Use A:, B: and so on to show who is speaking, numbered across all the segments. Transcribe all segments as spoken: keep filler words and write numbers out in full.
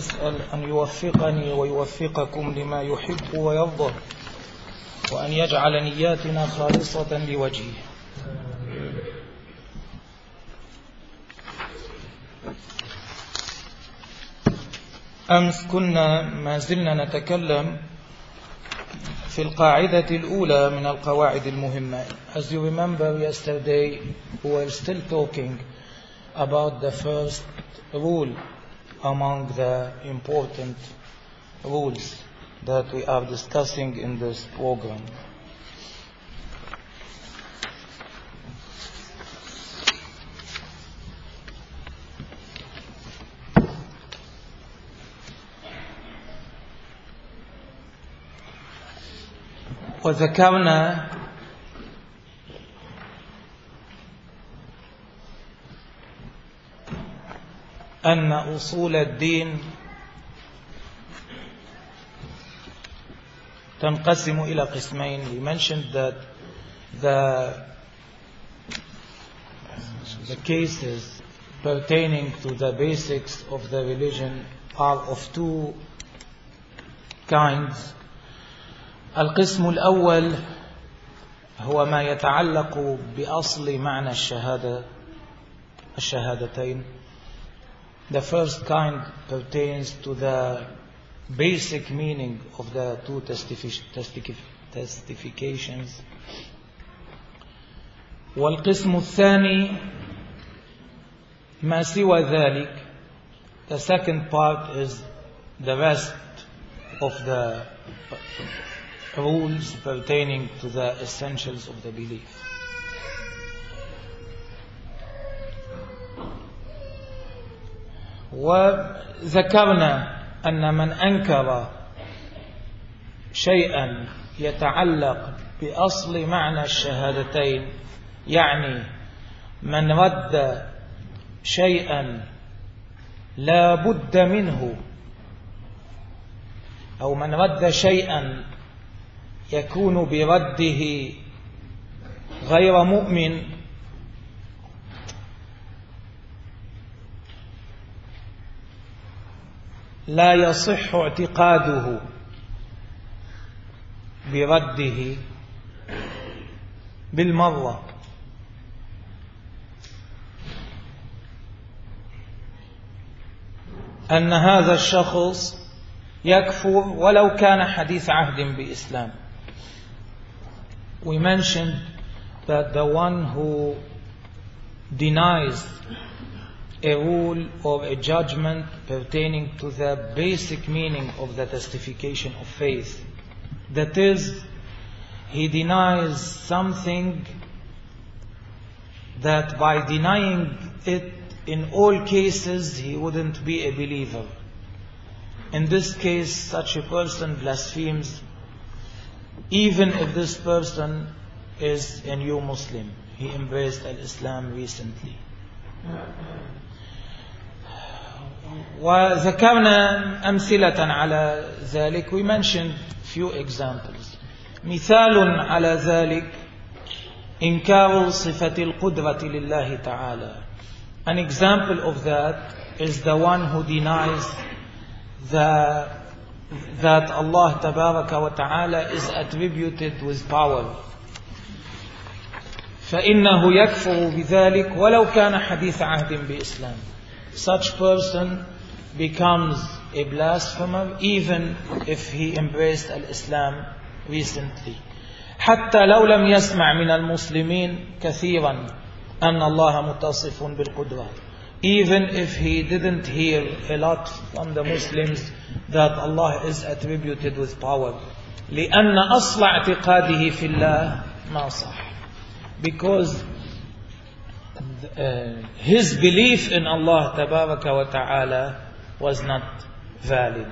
A: أسأل أن يوفقني ويوفقكم لما يحب ويرضى، وأن يجعل نياتنا خالصة لوجهه. أمس كنا ما زلنا نتكلم في القاعدة الأولى من القواعد المهمة. As you remember, yesterday we were still talking about the first rule among the important rules that we are discussing in this program. وذكرنا أن أصول الدين تنقسم إلى قسمين. We mentioned that the, the cases pertaining to the basics of the religion are of two kinds. القسم الأول هو ما يتعلق بأصل معنى الشهادة الشهادتين. The first kind pertains to the basic meaning of the two testifications. والقسم الثاني ما سوى ذلك. The second part is the rest of the rules pertaining to the essentials of the belief. وذكرنا أن من أنكر شيئا يتعلق بأصل معنى الشهادتين، يعني من رد شيئا لا بد منه، أو من رد شيئا يكون برده غير مؤمن، لا يصح اعتقاده برده بالمرة. أن هذا الشخص يكفر ولو كان حديث عهد بإسلام. We mentioned that the one who denies a rule or a judgment pertaining to the basic meaning of the testification of faith, that is, he denies something that by denying it in all cases he wouldn't be a believer. In this case, such a person blasphemes even if this person is a new Muslim. He embraced al-Islam recently. وذكرنا أمثلة على ذلك. We mentioned few examples. مثال على ذلك إنكار صفة القدرة لله تعالى. An example of that is the one who denies the, that Allah تبارك وتعالى is attributed with power. فإنه يكفر بذلك ولو كان حديث عهد بإسلام. Such person becomes a blasphemer even if he embraced al-Islam recently. حتى لو لم يسمع من المسلمين كثيرا أن الله متصف بالقدرة. Even if he didn't hear a lot from the Muslims that Allah is attributed with power. لأن أصل اعتقاده في الله ما صح. Because uh, his belief in Allah تبارك وتعالى was not valid.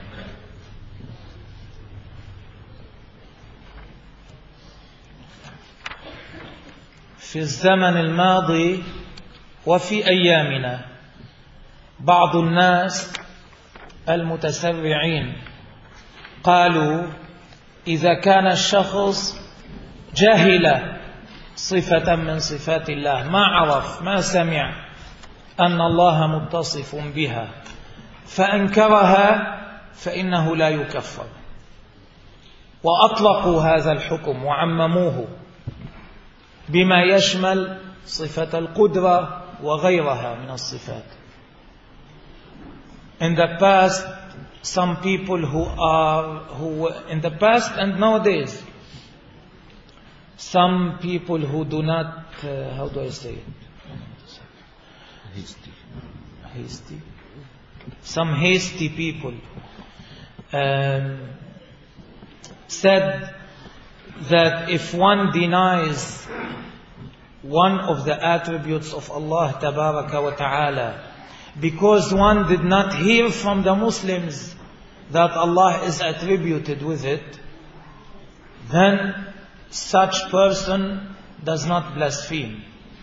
A: في الزمن الماضي وفي أيامنا بعض الناس المتسرعين قالوا إذا كان الشخص جهل صفة من صفات الله، ما عرف ما سمع أن الله متصف بها، فأنكرها فإنه لا يكفر. وأطلقوا هذا الحكم وعمموه بما يشمل صفة القدرة وغيرها من الصفات. In the past, some people who are, who in the past and nowadays, some people who do not, uh, how do I say it? Hasty. Hasty. Some hasty people um, said that if one denies one of the attributes of Allah Tabaraka wa Ta'ala because one did not hear from the Muslims that Allah is attributed with it, then such person does not blaspheme.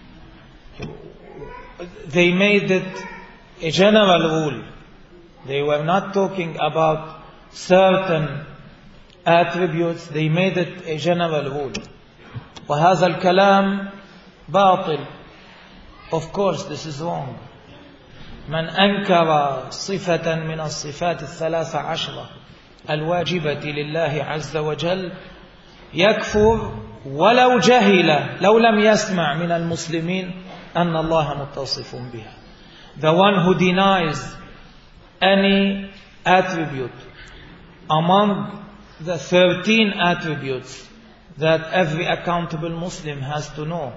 A: They made it a general rule. They were not talking about certain attributes. They made it a general rule. وهذا الكلام باطل. Of course, this is wrong. من أنكر صفة من الصفات الثلاث عشرة الواجبة لله عز وجل يكفر ولو جهل لو لم يسمع من المسلمين أن الله متصف بها. The one who denies any attribute among the thirteen attributes that every accountable Muslim has to know,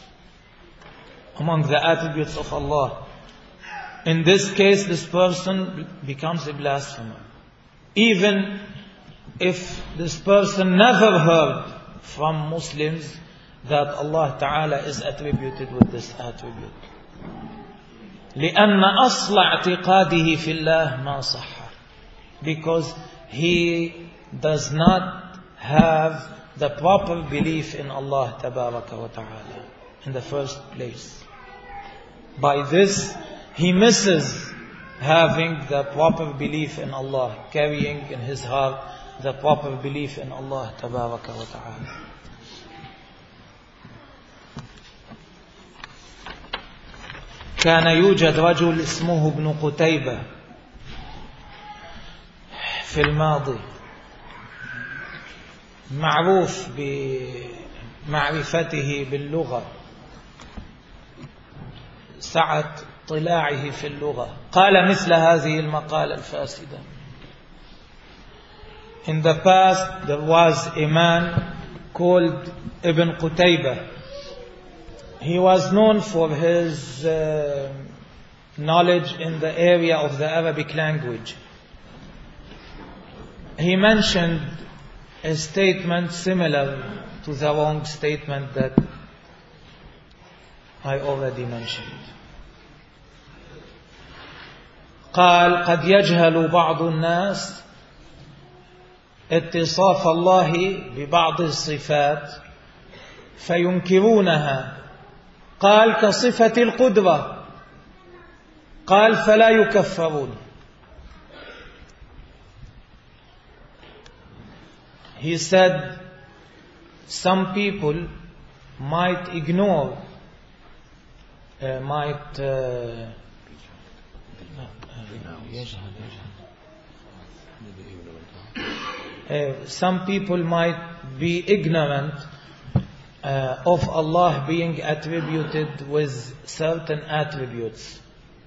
A: among the attributes of Allah, in this case this person becomes a blasphemer, even if this person never heard from Muslims that Allah Ta'ala is attributed with this attribute. لأن أصل اعتقاده في الله ما صح, because he does not have the proper belief in Allah Tabaraka wa Ta'ala in the first place. By this he misses having the proper belief in Allah, carrying in his heart the proper belief in Allah Tabaraka wa Ta'ala. كان يوجد رجل اسمه ابن قتيبة في الماضي معروف بمعرفته باللغة، سعة طلاعه في اللغة، قال مثل هذه المقالة الفاسدة. In the past there was a man called Ibn Qutaybah. He was known for his uh, knowledge in the area of the Arabic language. He mentioned a statement similar to the wrong statement that I already mentioned. قال قد يجهل بعض الناس اتصاف الله ببعض الصفات فينكرونها، قال كصفة القدرة، قال فلا يكفرون. He said some people might ignore, uh, might uh, uh, some people might be ignorant Uh, of Allah being attributed with certain attributes.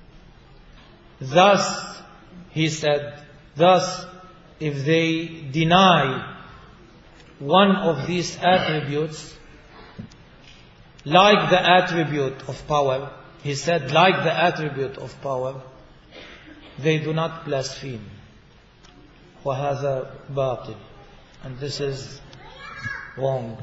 A: Thus, he said, thus, if they deny one of these attributes, like the attribute of power, he said, like the attribute of power, they do not blaspheme. وَهَذَا بَاطِلٌ. And this is wrong.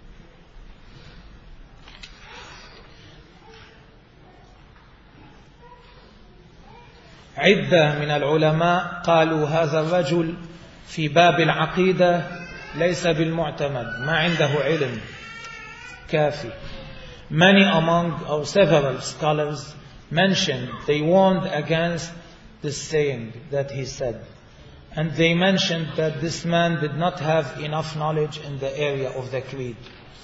A: عدة من العلماء قالوا هذا الرجل في باب العقيدة ليس بالمعتمد، ما عنده علم كافي. Many among or several scholars mentioned, they warned against this saying that he said, and they mentioned that this man did not have enough knowledge in the area of the creed.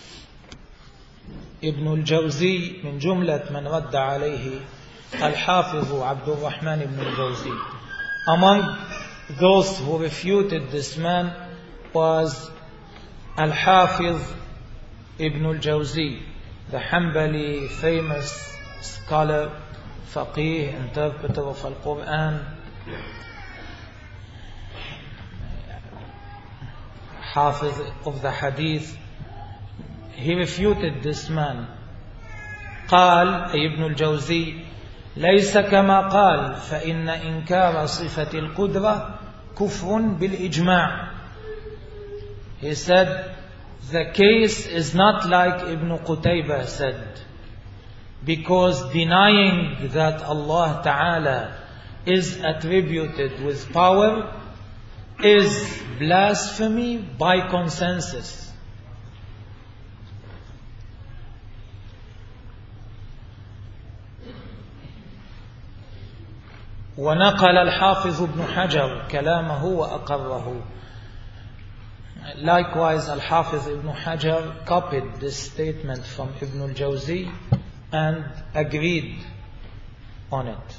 A: Ibn al-Jawzi من جملة من رد عليه الحافظ عبد الرحمن بن الجوزي among those who refuted this man was Al-Hafiz Ibn al-Jawzi, the Hanbali famous scholar, faqih, interpreter of Al-Quran, Hafiz of the Hadith. He refuted this man. قال أي ابن الجوزي ليس كما قال فإن إنكار صفة القدرة كفر بالإجماع. He said the case is not like Ibn Qutayba said, because denying that Allah Ta'ala is attributed with power is blasphemy by consensus. ونقل الحافظ ابن حجر كلامه وأقره. Likewise, Al-Hafiz Ibn Hajar copied this statement from Ibn al-Jawzi and agreed on it.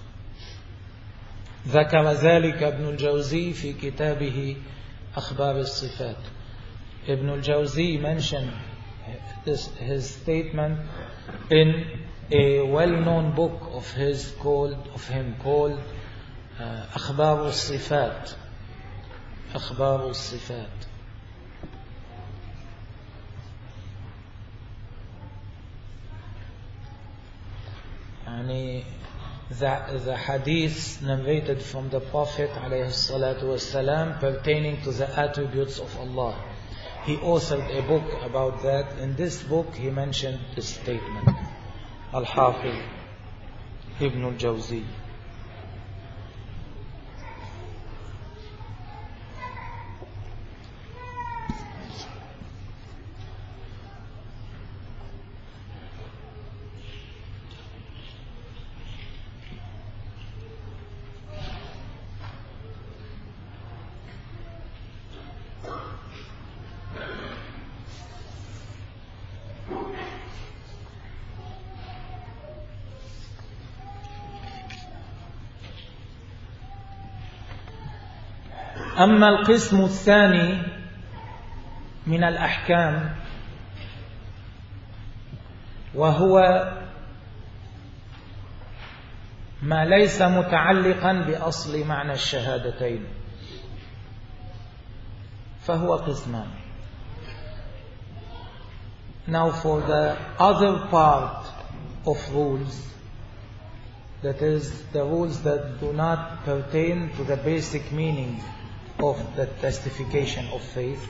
A: ذكر ذلك ابن الجوزي في كتابه أخبار الصفات. Ibn al-Jawzi mentioned this, his statement in a well-known book of his called of him called uh, أخبار الصفات. أخبار الصفات. يعني the, the hadith narrated from the Prophet عليه الصلاة والسلام pertaining to the attributes of Allah. He authored a book about that. In this book he mentioned this statement. Al-Hafiz Ibn al-Jawzi. أما القسم الثاني من الأحكام وهو ما ليس متعلقا بأصل معنى الشهادتين فهو قسمان. Now for the other part of rules, that is the rules that do not pertain to the basic meaning of the testification of faith,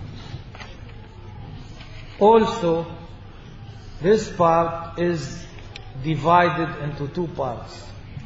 A: also this part is divided into two parts.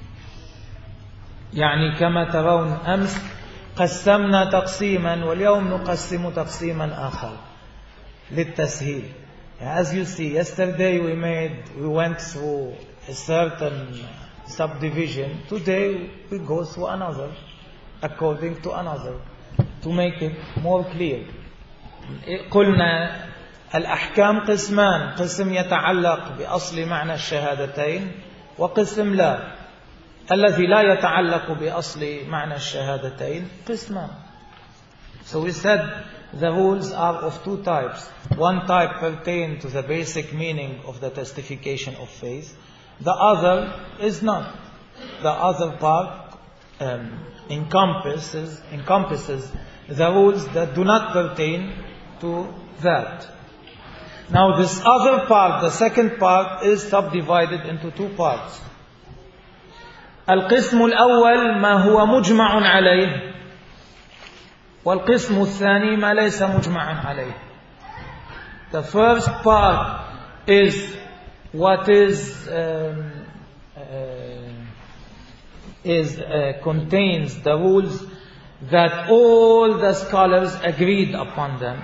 A: يعني كما ترون أمس قسمنا تقسيما واليوم نقسم تقسيما آخر للتسهيل. As you see, yesterday we made we went through a certain subdivision. Today we go through another, according to another, to make it more clear. قلنا الأحكام قسمان، قسم يتعلق بأصل معنى الشهادتين وقسم لا. الذي لا يتعلق بأصل معنى الشهادتين قسمان. So we said the rules are of two types. One type pertains to the basic meaning of the testification of faith. The other is not. The other part um, encompasses encompasses the rules that do not pertain to that. Now this other part, the second part, is subdivided into two parts. القسم الأول ما هو مجمع عليه والقسم الثاني ما ليس مجمعا عليه. The first part is what is um, uh, is uh, contains the rules that all the scholars agreed upon them,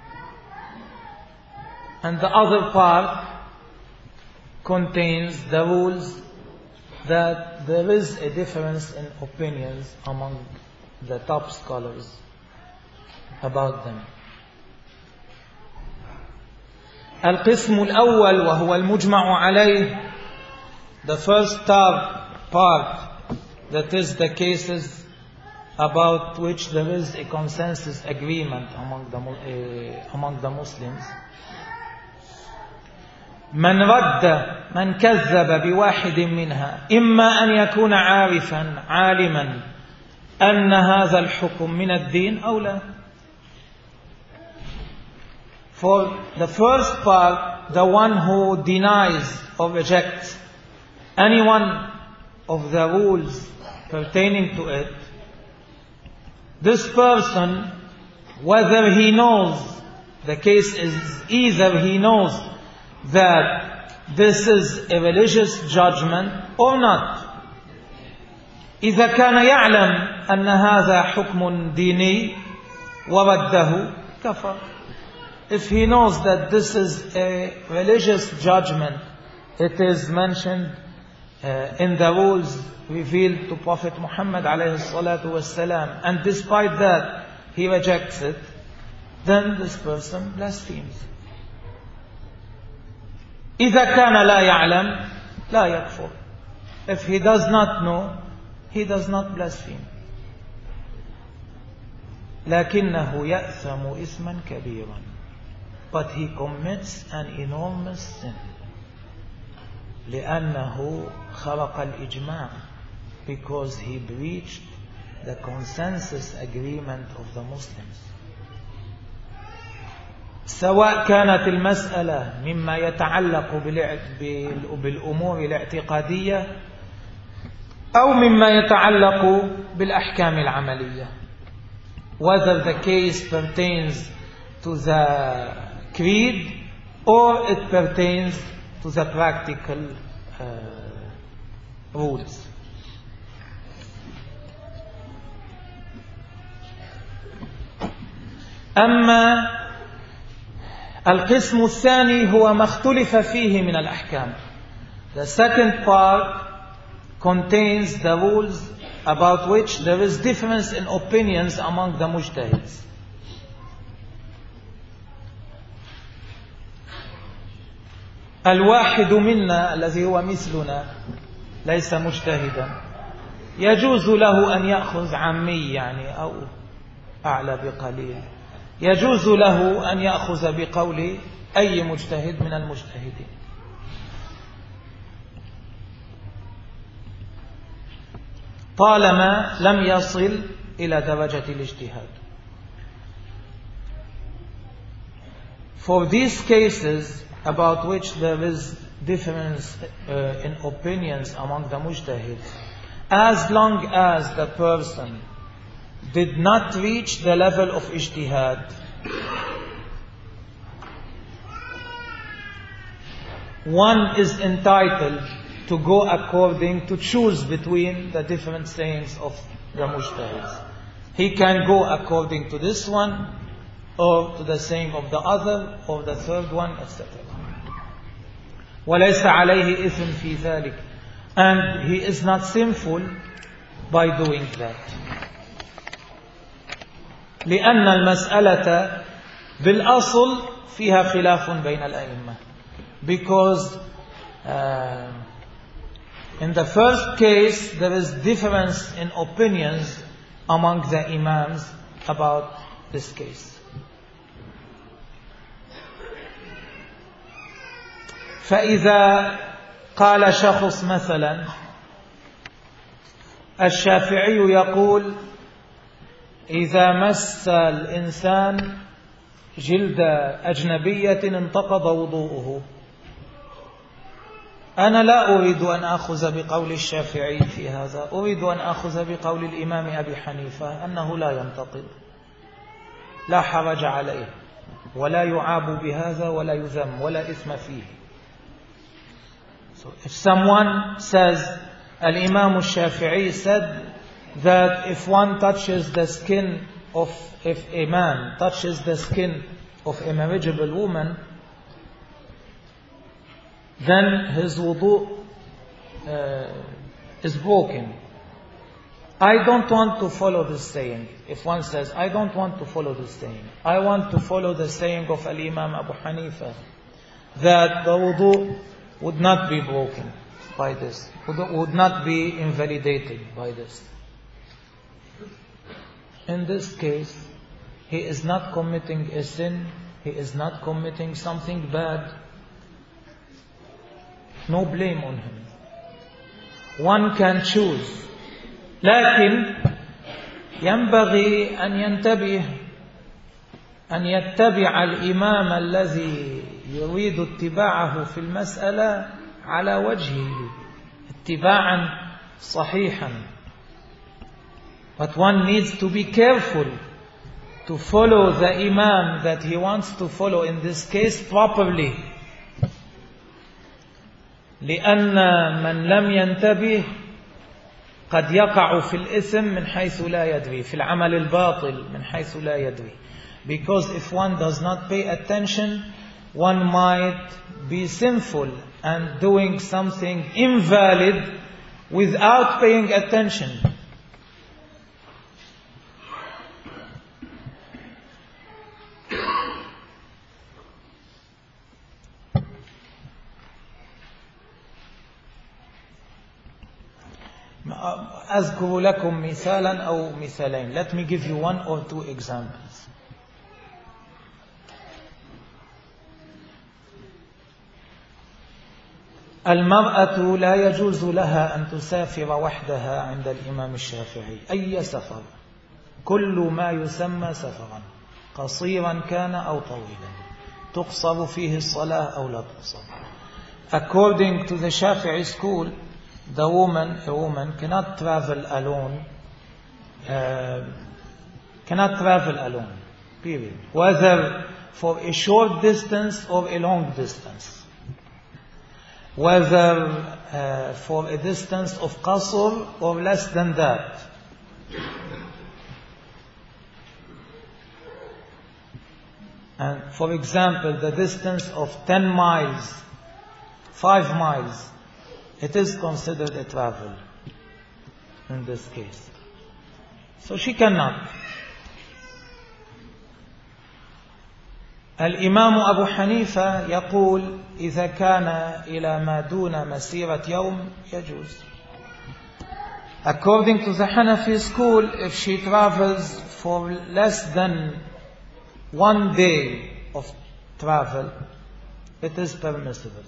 A: and the other part contains the rules that there is a difference in opinions among the top scholars about them. القسم الأول وهو المجمع عليه, the first part, that is the cases about which there is a consensus agreement among the, uh, among the Muslims. من رد من كذب بواحد منها إما أن يكون عارفا عالما أن هذا الحكم من الدين أو لا. For the first part, the one who denies or rejects any one of the rules pertaining to it, this person, whether he knows, the case is either he knows that this is a religious judgment or not. إذا كان يعلم أن هذا حكم ديني ورده كفر. If he knows that this is a religious judgment, it is mentioned uh, in the rules revealed to Prophet Muhammad alayhi salatu wasalam, and despite that he rejects it, then this person blasphemes. إذا كان لا يعلم لا يكفر. If he does not know, he does not blaspheme. لكنه يأثم إثما كبيرا. But he commits an enormous sin. لأنه خرق الإجماع. Because he breached the consensus agreement of the Muslims. سواء كانت المسألة مما يتعلق بالأمور الاعتقادية أو مما يتعلق بالأحكام العملية. Whether the case pertains to the creed or it pertains to the practical uh, rules. أما القسم الثاني هو ما اختلف فيه من الأحكام. The second part contains the rules about which there is difference in opinions among the mujtahids. الواحد منا الذي هو مثلنا ليس مجتهدا يجوز له أن يأخذ عمي يعني أو أعلى بقليل، يجوز له أن يأخذ بقول أي مجتهد من المجتهدين. طالما لم يصل إلى درجة الاجتهاد. For these cases about which there is difference uh, in opinions among the mujtahids, as long as the person did not reach the level of ijtihad, one is entitled to go according to choose between the different sayings of the mujtahids. He can go according to this one or to the saying of the other or the third one, et cetera. وَلَيْسَ عَلَيْهِ إِثْمٌ فِي ذَلِكَ, and he is not sinful by doing that. لأن المسألة بالأصل فيها خلاف بين الأئمة. Because uh, in the first case there is difference in opinions among the imams about this case. فإذا قال شخص مثلا الشافعي يقول إذا مس الإنسان جلد أجنبية انتقض وضوءه، أنا لا أريد أن أخذ بقول الشافعي في هذا، أريد أن أخذ بقول الإمام أبي حنيفة أنه لا ينتقض، لا حرج عليه ولا يعاب بهذا ولا يذم ولا إثم فيه. So if someone says, Al-Imam al-Shafi'i said that if one touches the skin of, if a man touches the skin of a marriageable woman, then his wudu uh, is broken. I don't want to follow this saying. If one says, I don't want to follow this saying, I want to follow the saying of Al-Imam Abu Hanifa, that the wudu would not be broken by this, would not be invalidated by this. in this case, he is not committing a sin, he is not committing something bad. No blame on him. One can choose. لكن ينبغي أن ينتبه أن يتبع الإمام الذي يريد اتباعه في المسألة على وجهه اتباعا صحيحا. But one needs to be careful to follow the Imam that he wants to follow in this case properly. لأن من لم ينتبه قد يقع في الإثم من حيث لا يدري، في العمل الباطل من حيث لا يدري. Because if one does not pay attention, one might be sinful and doing something invalid without paying attention. أذكر لكم مثالا أو مثالين. Let me give you one or two examples. المرأة لا يجوز لها أن تسافر وحدها عند الإمام الشافعي أي سفر، كل ما يسمى سفرا قصيرا كان أو طويلا، تقصر فيه الصلاة أو لا تقصر. According to the Shafi'i school, the woman, a woman cannot travel alone, uh, cannot travel alone, period. Whether for a short distance or a long distance. Whether uh, for a distance of qasr or less than that. And for example, the distance of ten miles, five miles, it is considered a travel in this case. So she cannot. الإمام أبو حنيفة يقول إذا كان إلى ما دون مسيرة يوم يجوز. According to the Hanafi school, if she travels for less than one day of travel, it is permissible.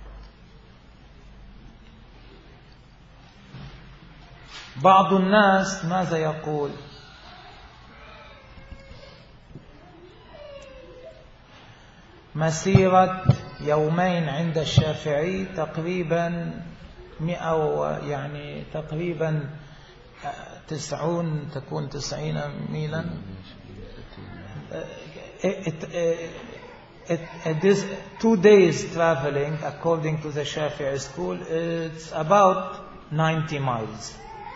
A: بعض الناس ماذا يقول؟ مسيرة يومين عند الشافعي تقريبا مئة يعني تقريبا تسعون تكون تسعين ميلا. It, it, it, it is two days traveling according to the Shafi'i school. It's about ninety miles.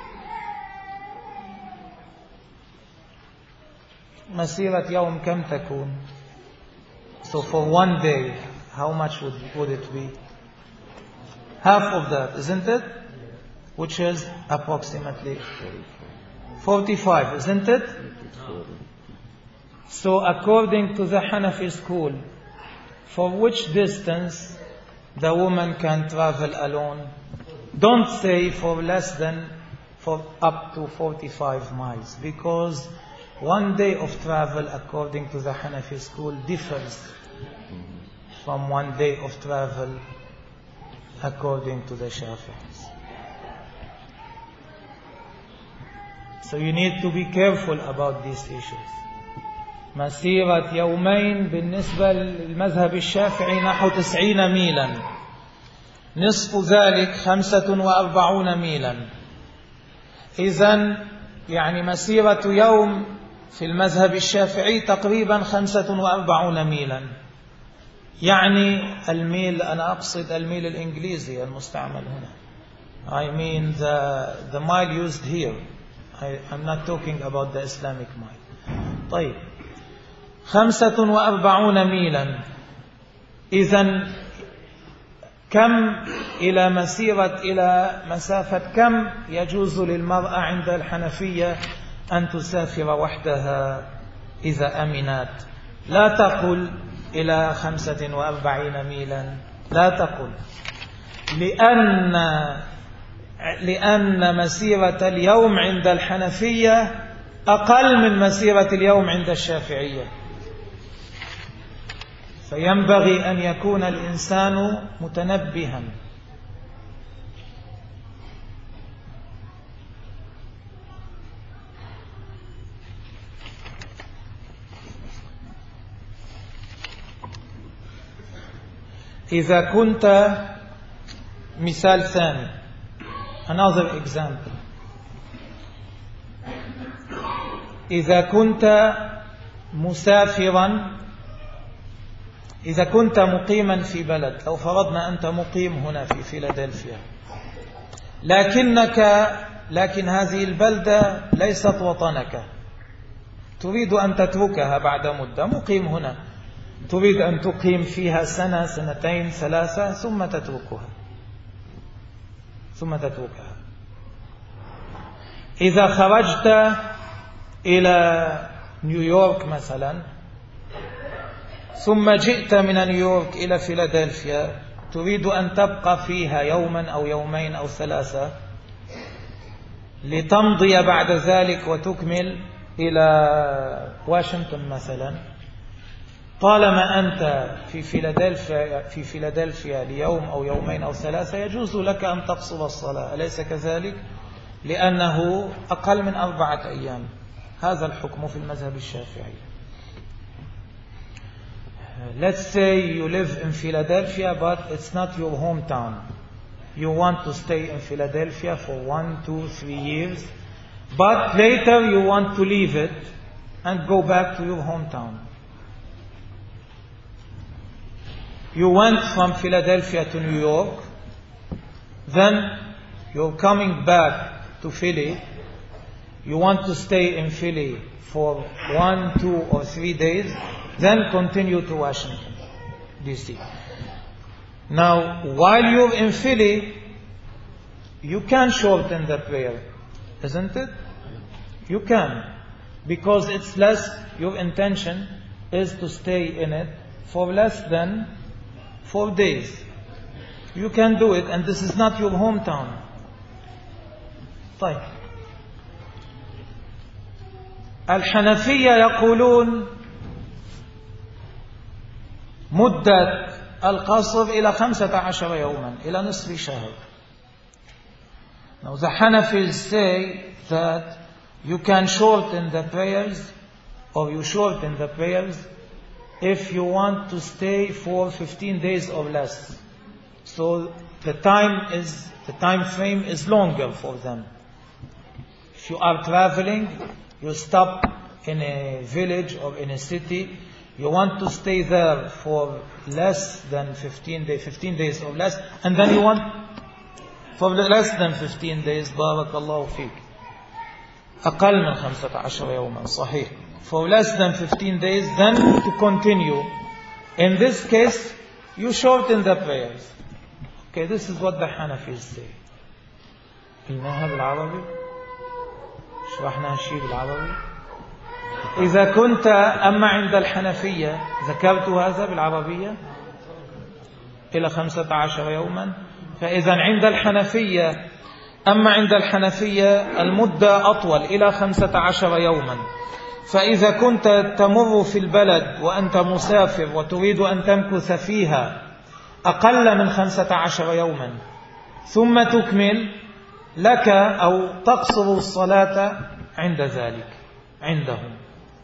A: مسيرة يوم كم تكون؟ So for one day, how much would, would it be? Half of that, isn't it? Which is approximately forty-five, isn't it? So according to the Hanafi school, for which distance the woman can travel alone? Don't say for less than, for up to forty-five miles, because one day of travel according to the Hanafi school differs from one day of travel according to the Shafi'is. So you need to be careful about these issues. مسيرة يومين بالنسبة للمذهب الشافعي نحو تسعين ميلا، نصف ذلك خمسة وأربعون ميلا. إذن يعني مسيرة يوم في المذهب الشافعي تقريبا خمسة وأربعون ميلا. يعني الميل، أنا أقصد الميل الإنجليزي المستعمل هنا. I mean the, the mile used here. I, I'm not talking about the Islamic mile. طيب خمسة وأربعون ميلا. إذن كم إلى مسيرة إلى مسافة كم يجوز للمرأة عند الحنفية أن تسافر وحدها إذا أمنت؟ لا تقل إلى خمسة وأربعين ميلا، لا تقل، لأن لأن مسيرة اليوم عند الحنفية أقل من مسيرة اليوم عند الشافعية، فينبغي أن يكون الإنسان متنبها. إذا كنت، مثال ثاني، another example، إذا كنت مسافرا، إذا كنت مقيما في بلد، لو فرضنا أنت مقيم هنا في فيلادلفيا، لكنك لكن هذه البلدة ليست وطنك، تريد أن تتركها بعد مدة، مقيم هنا، تريد أن تقيم فيها سنة سنتين ثلاثة ثم تتركها ثم تتركها إذا خرجت إلى نيويورك مثلا، ثم جئت من نيويورك إلى فيلادلفيا، تريد أن تبقى فيها يوما أو يومين أو ثلاثة لتمضي بعد ذلك وتكمل إلى واشنطن مثلا، طالما أنت في فيلادلفيا في فيلادلفيا ليوم أو يومين أو ثلاثة، يجوز لك أن تقصر الصلاة، أليس كذلك؟ لأنه أقل من أربعة أيام. هذا الحكم في المذهب الشافعي. Let's say you live in Philadelphia, but it's not your hometown. You want to stay in Philadelphia for one, two, three years, but later you want to leave it and go back to your hometown. You went from Philadelphia to New York, then you're coming back to Philly. You want to stay in Philly for one, two, or three days, then continue to Washington, D C Now, while you're in Philly, you can shorten the prayer, isn't it? You can, because it's less, your intention is to stay in it for less than four days. You can do it, and this is not your hometown. طيب. الحنفية يقولون مدة القصر إلى خمسة عشر يوما، إلى نصف شهر. Now the Hanafis say that you can shorten the prayers, or you shorten the prayers if you want to stay for fifteen days or less. So the time is, the time frame is longer for them. If you are traveling, you stop in a village or in a city, you want to stay there for less than fifteen days, fifteen days or less, and then you want for less than fifteen days, بارك الله فيك, أقل من خمسة عشر يوما, صحيح. For less than fifteen days, then to continue. In this case, you shorten the prayers. Okay, this is what the Hanafis say. قلناها بالعربي؟ شرحنا شيء بالعربي؟ إذا كنت أما عند الحنفية، ذكرت هذا بالعربية إلى خمسة عشر يوما. فإذا عند الحنفية، أما عند الحنفية المدة أطول إلى خمسة عشر يوما. فإذا كنت تمر في البلد وأنت مسافر وتريد أن تمكث فيها أقل من خمسة عشر يوما ثم تكمل، لك أو تقصر الصلاة عند ذلك عندهم.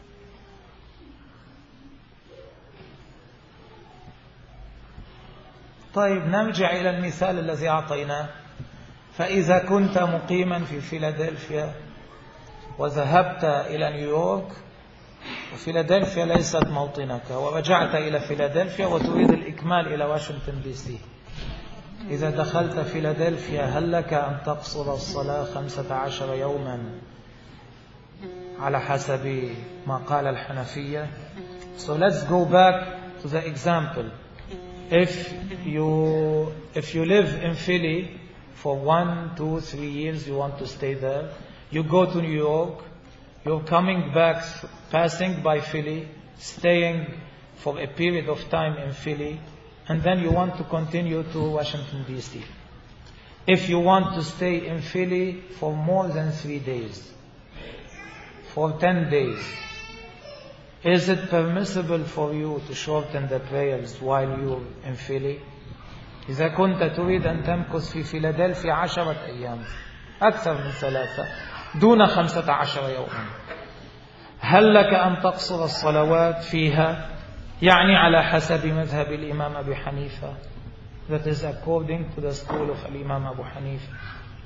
A: طيب، نرجع إلى المثال الذي أعطيناه. فإذا كنت مقيما في فيلادلفيا وذهبت إلى نيويورك، وفيلادلفيا ليست موطنك، ورجعت إلى فيلادلفيا وتريد الإكمال إلى واشنطن دي سي، إذا دخلت فيلادلفيا هل لك أن تقصر الصلاة خمسة عشر يوما على حسب ما قال الحنفية؟ So let's go back to the example. If you if you live in Philly for one, two, three years, you want to stay there. You go to New York. You're coming back, passing by Philly, staying for a period of time in Philly, and then you want to continue to Washington D C If you want to stay in Philly for more than three days, for ten days, is it permissible for you to shorten the prayers while you're in Philly? إذا كنت تريد أن تمكث في فيلادلفيا عشرة أيام أكثر من ثلاثة دون خمسة عشر يوما، هل لك أن تقصر الصلوات فيها؟ يعني على حسب مذهب الإمام أبي حنيفة. That is according to the school of Imam Abu Hanifa.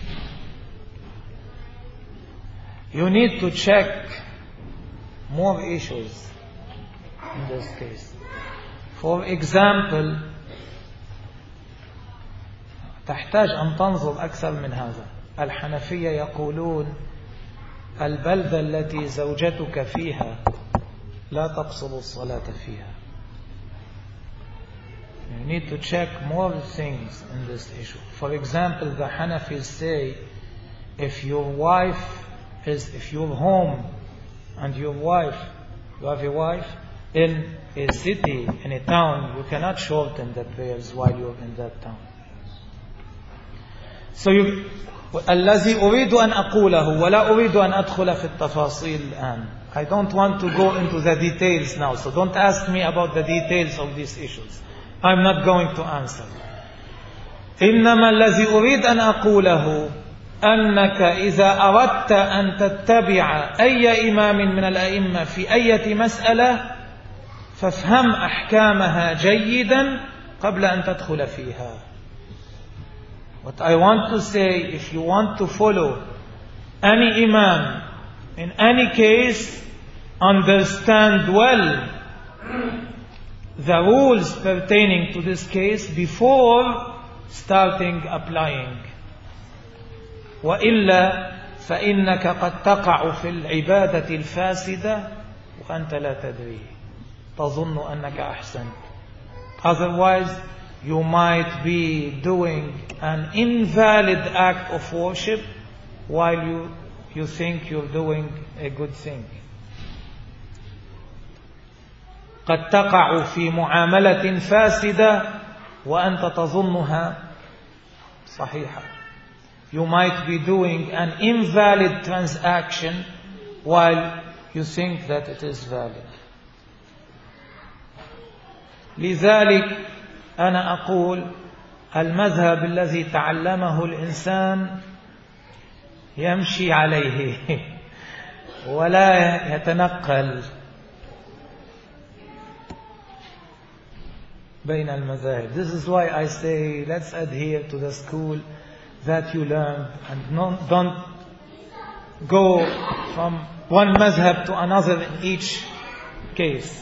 A: You need to check more issues in this case. For example, تحتاج أن تنظر أكثر من هذا. الحنفية يقولون البلدة التي زوجتك فيها لا تقصر الصلاة فيها. You need to check more things in this issue. For example, the Hanafis say if your wife is, if you're home and your wife, you have a wife in a city, in a town, you cannot shorten the prayers while you're in that town. So you, الذي أريد أن أقوله ولا أريد أن أدخل في التفاصيل الآن. I don't want to go into the details now, so don't ask me about the details of these issues. I'm not going to answer. إنما الذي أريد أن أقوله أنك إذا أردت أن تتبع أي إمام من الأئمة في أي مسألة فافهم أحكامها جيدا قبل أن تدخل فيها. What I want to say, if you want to follow any imam in any case, understand well the rules pertaining to this case before starting applying. وإلا فإنك قد تقع في العبادة الفاسدة وأنت لا تدري، تظن أنك أحسنت. Otherwise you might be doing an invalid act of worship while you, you think you're doing a good thing. قد تقع في معاملة فاسدة وأنت تظنها صحيحة. You might be doing an invalid transaction while you think that it is valid. لذلك أنا أقول المذهب الذي تعلمه الإنسان يمشي عليه ولا يتنقل بين المذاهب. This is why I say let's adhere to the school that you learned and don't go from one madhab to another in each case.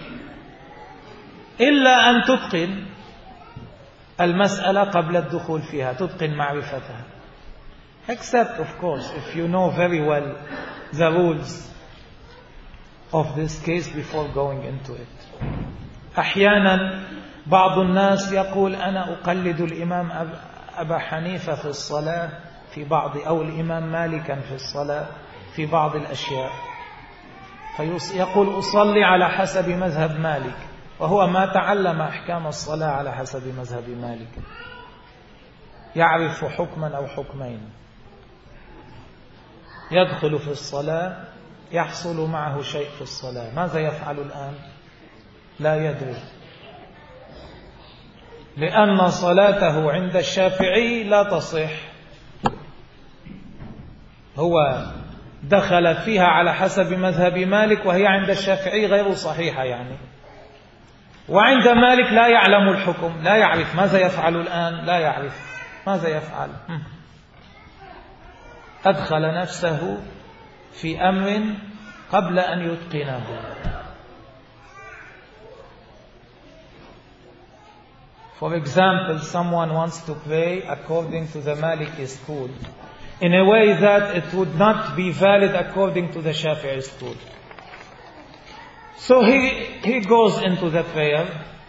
A: إلا أن تتقن المسألة قبل الدخول فيها، تتقن معرفتها. Except of course if you know very well the rules of this case before going into it. أحيانا بعض الناس يقول أنا أقلد الإمام أبا حنيفة في الصلاة في بعض، أو الإمام مالكا في الصلاة في بعض الأشياء، فيقول أصلي على حسب مذهب مالك، وهو ما تعلم أحكام الصلاة على حسب مذهب مالك، يعرف حكما أو حكمين، يدخل في الصلاة يحصل معه شيء في الصلاة، ماذا يفعل الآن؟ لا يدري، لأن صلاته عند الشافعي لا تصح، هو دخل فيها على حسب مذهب مالك وهي عند الشافعي غير صحيحة يعني، وعند مالك لا يعلم الحكم، لا يعرف ماذا يفعل الآن، لا يعرف ماذا يفعل، أدخل نفسه في أمر قبل أن يتقنه. For example, someone wants to pray according to the Maliki school in a way that it would not be valid according to the Shafi'i school. So he, he goes into the prayer.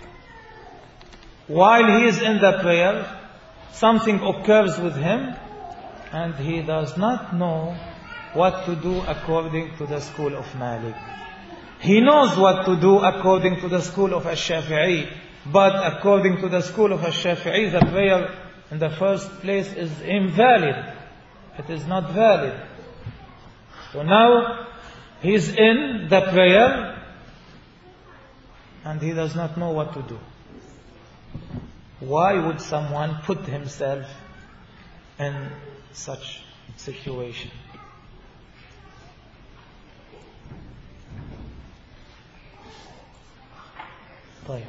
A: While he is in the prayer, something occurs with him and he does not know what to do according to the school of Malik. He knows what to do according to the school of Ash-Shafi'i, but according to the school of Ash-Shafi'i, the prayer in the first place is invalid. It is not valid. So now He's in the prayer and he does not know what to do. Why would someone put himself in such situation? طيب.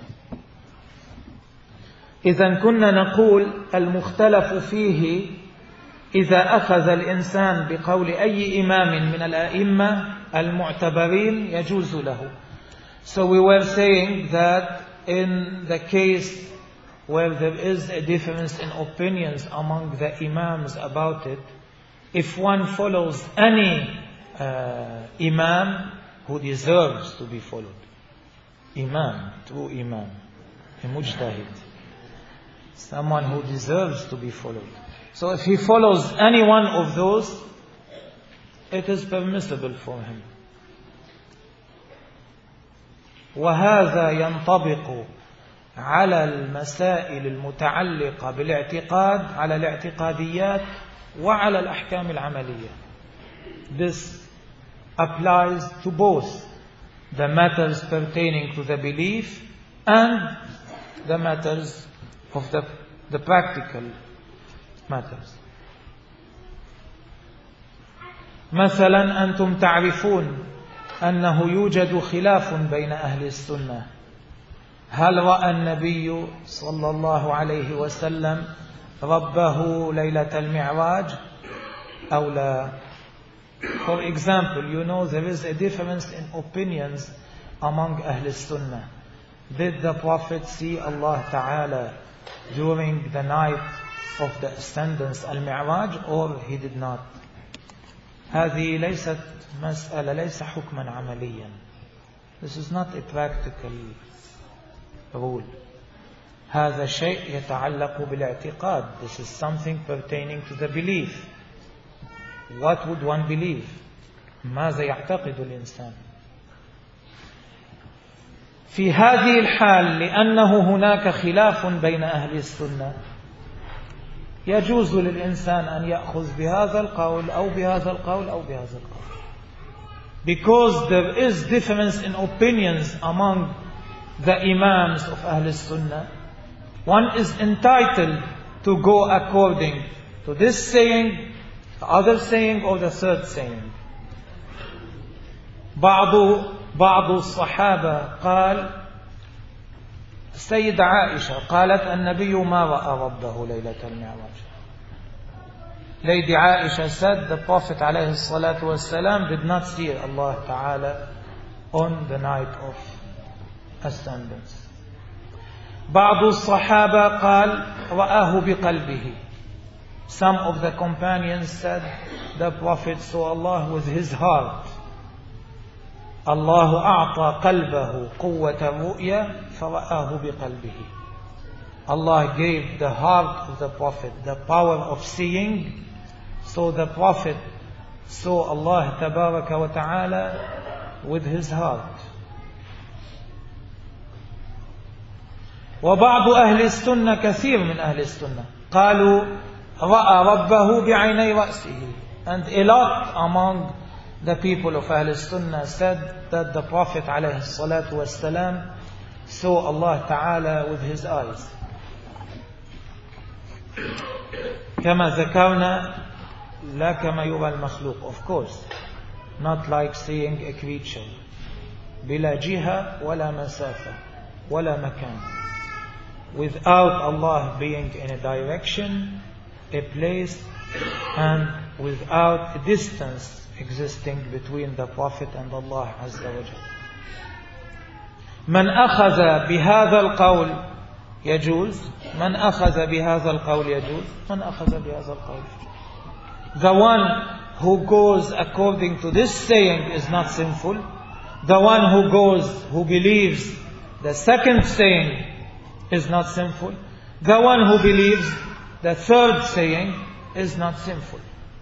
A: إذا كنا نقول المختلف فيه إذا أخذ الإنسان بقول أي إمام من الأئمة المعتبرين يجوز له. So we were saying that in the case where there is a difference in opinions among the imams about it, if one follows any uh, imam who deserves to be followed, imam, true imam, a mujtahid, someone who deserves to be followed. So if he follows any one of those, it is permissible for him. وهذا ينطبق على المسائل المتعلقة بالاعتقاد على الاعتقاديات وعلى الأحكام العملية. This applies to both the matters pertaining to the belief and the matters of the, the practical matters. مثلا أنتم تعرفون أنه يوجد خلاف بين أهل السنة. هل رأى النبي صلى الله عليه وسلم ربه ليلة المعراج أو لا? For example, you know there is a difference in opinions among Ahl Sunnah. Did the Prophet see Allah Ta'ala during the night of the ascendance al-Mi'raj or he did not? هذه ليست مسألة ليس حكما عمليا. This is not a practical rule. هذا شيء يتعلق بالاعتقاد. This is something pertaining to the belief. What would one believe? ماذا يعتقد الإنسان؟ في هذه الحال لأنه هناك خلاف بين أهل السنة يجوز للإنسان أن يأخذ بهذا القول أو بهذا القول أو بهذا القول. Because there is difference in opinions among the imams of Ahl Sunnah, one is entitled to go according to this saying, the other saying, or the third saying. بعض بعض الصحابة قال السيدة عائشة قالت النبي ما رأى ربه ليلة المعراج. Lady Aisha said the Prophet عليه الصلاة والسلام did not see Allah Ta'ala on the night of ascendance. بعض الصحابة قال رآه بقلبه. Some of the companions said the Prophet saw Allah with his heart. الله أعطى قلبه قوة الرؤية فرآه بقلبه. Allah gave the heart of the Prophet the power of seeing, so the Prophet saw Allah تبارك وتعالى with his heart. وبعض أهل السنة كثير من أهل السنة قالوا رأى ربه بعيني رأسه. And a lot among the people of Ahl Sunnah said that the Prophet عليه الصلاة والسلام saw Allah Ta'ala with his eyes. كما ذكرنا لا كما يرى المخلوق, of course, not like seeing a creature. بلا جهة ولا مسافة ولا مكان. Without Allah being in a direction, a place, and without a distance existing between the Prophet and Allah Azza wa Jalla. من أخذ بهذا القول يجوز. من أخذ بهذا القول يجوز. من أخذ بهذا القول. The one who goes according to this saying is not sinful. The one who goes, who believes the second saying is not sinful. The one who believes the third saying is not sinful.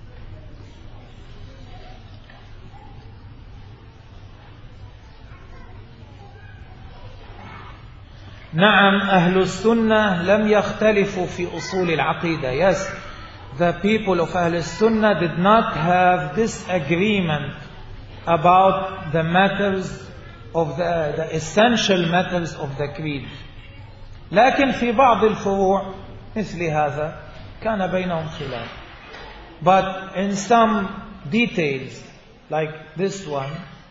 A: نعم أهل السنة لم يختلفوا في أصول العقيدة. Yes, the people of Ahl Sunnah did not have disagreement about the matters of the, the essential matters of the creed. لكن في بعض الفروع مثل هذا كان بينهم خلاف. But in some details like this one,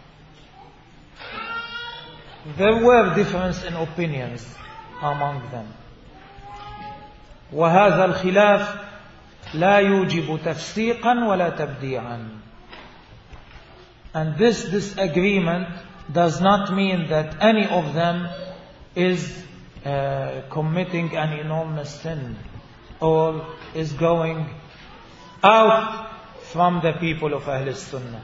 A: there were difference in opinions among them. وهذا الخلاف لا يوجب تفسيقا ولا تبديعا. And this disagreement does not mean that any of them is uh, committing an enormous sin or is going out from the people of Ahl Sunnah.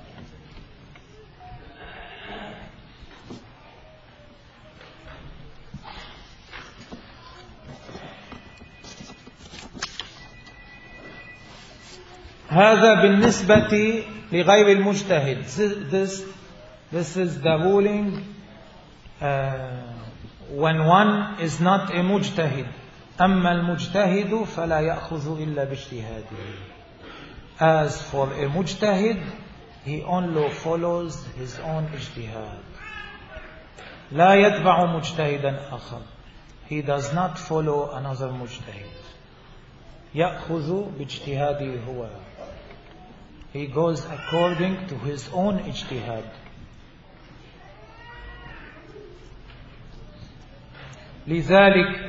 A: هذا بالنسبة لغير المجتهد. This, this is the ruling uh, when one is not a mujtahid. أما المجتهد فلا يأخذ إلا باجتهاده. As for a mujtahid, he only follows his own ijtihad. لا يتبع مجتهدا آخر. He does not follow another mujtahid. يأخذ باجتهاده هو. He goes according to his own ijtihad. لذلك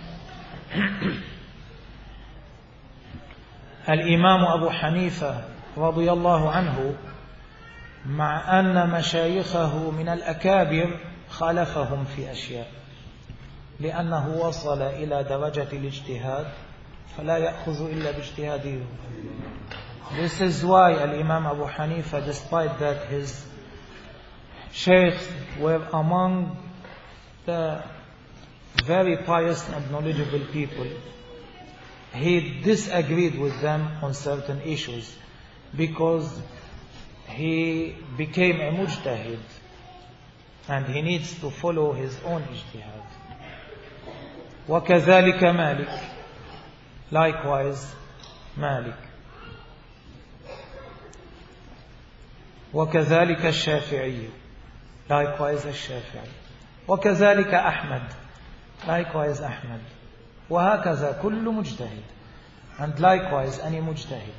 A: الإمام أبو حنيفة رضي الله عنه مع أن مشايخه من الأكابر خالفهم في أشياء لأنه وصل إلى درجة الاجتهاد فلا يأخذ إلا باجتهاده. This is why Al-Imam Abu Hanifa, despite that his sheikhs were among the very pious and knowledgeable people, he disagreed with them on certain issues because he became a mujtahid and he needs to follow his own ijtihad. وكذلك مالك, likewise Malik. وكذلك الشافعي, likewise الشافعي. وكذلك أحمد, likewise أحمد. وهكذا كل مجتهد, and likewise any مجتهد.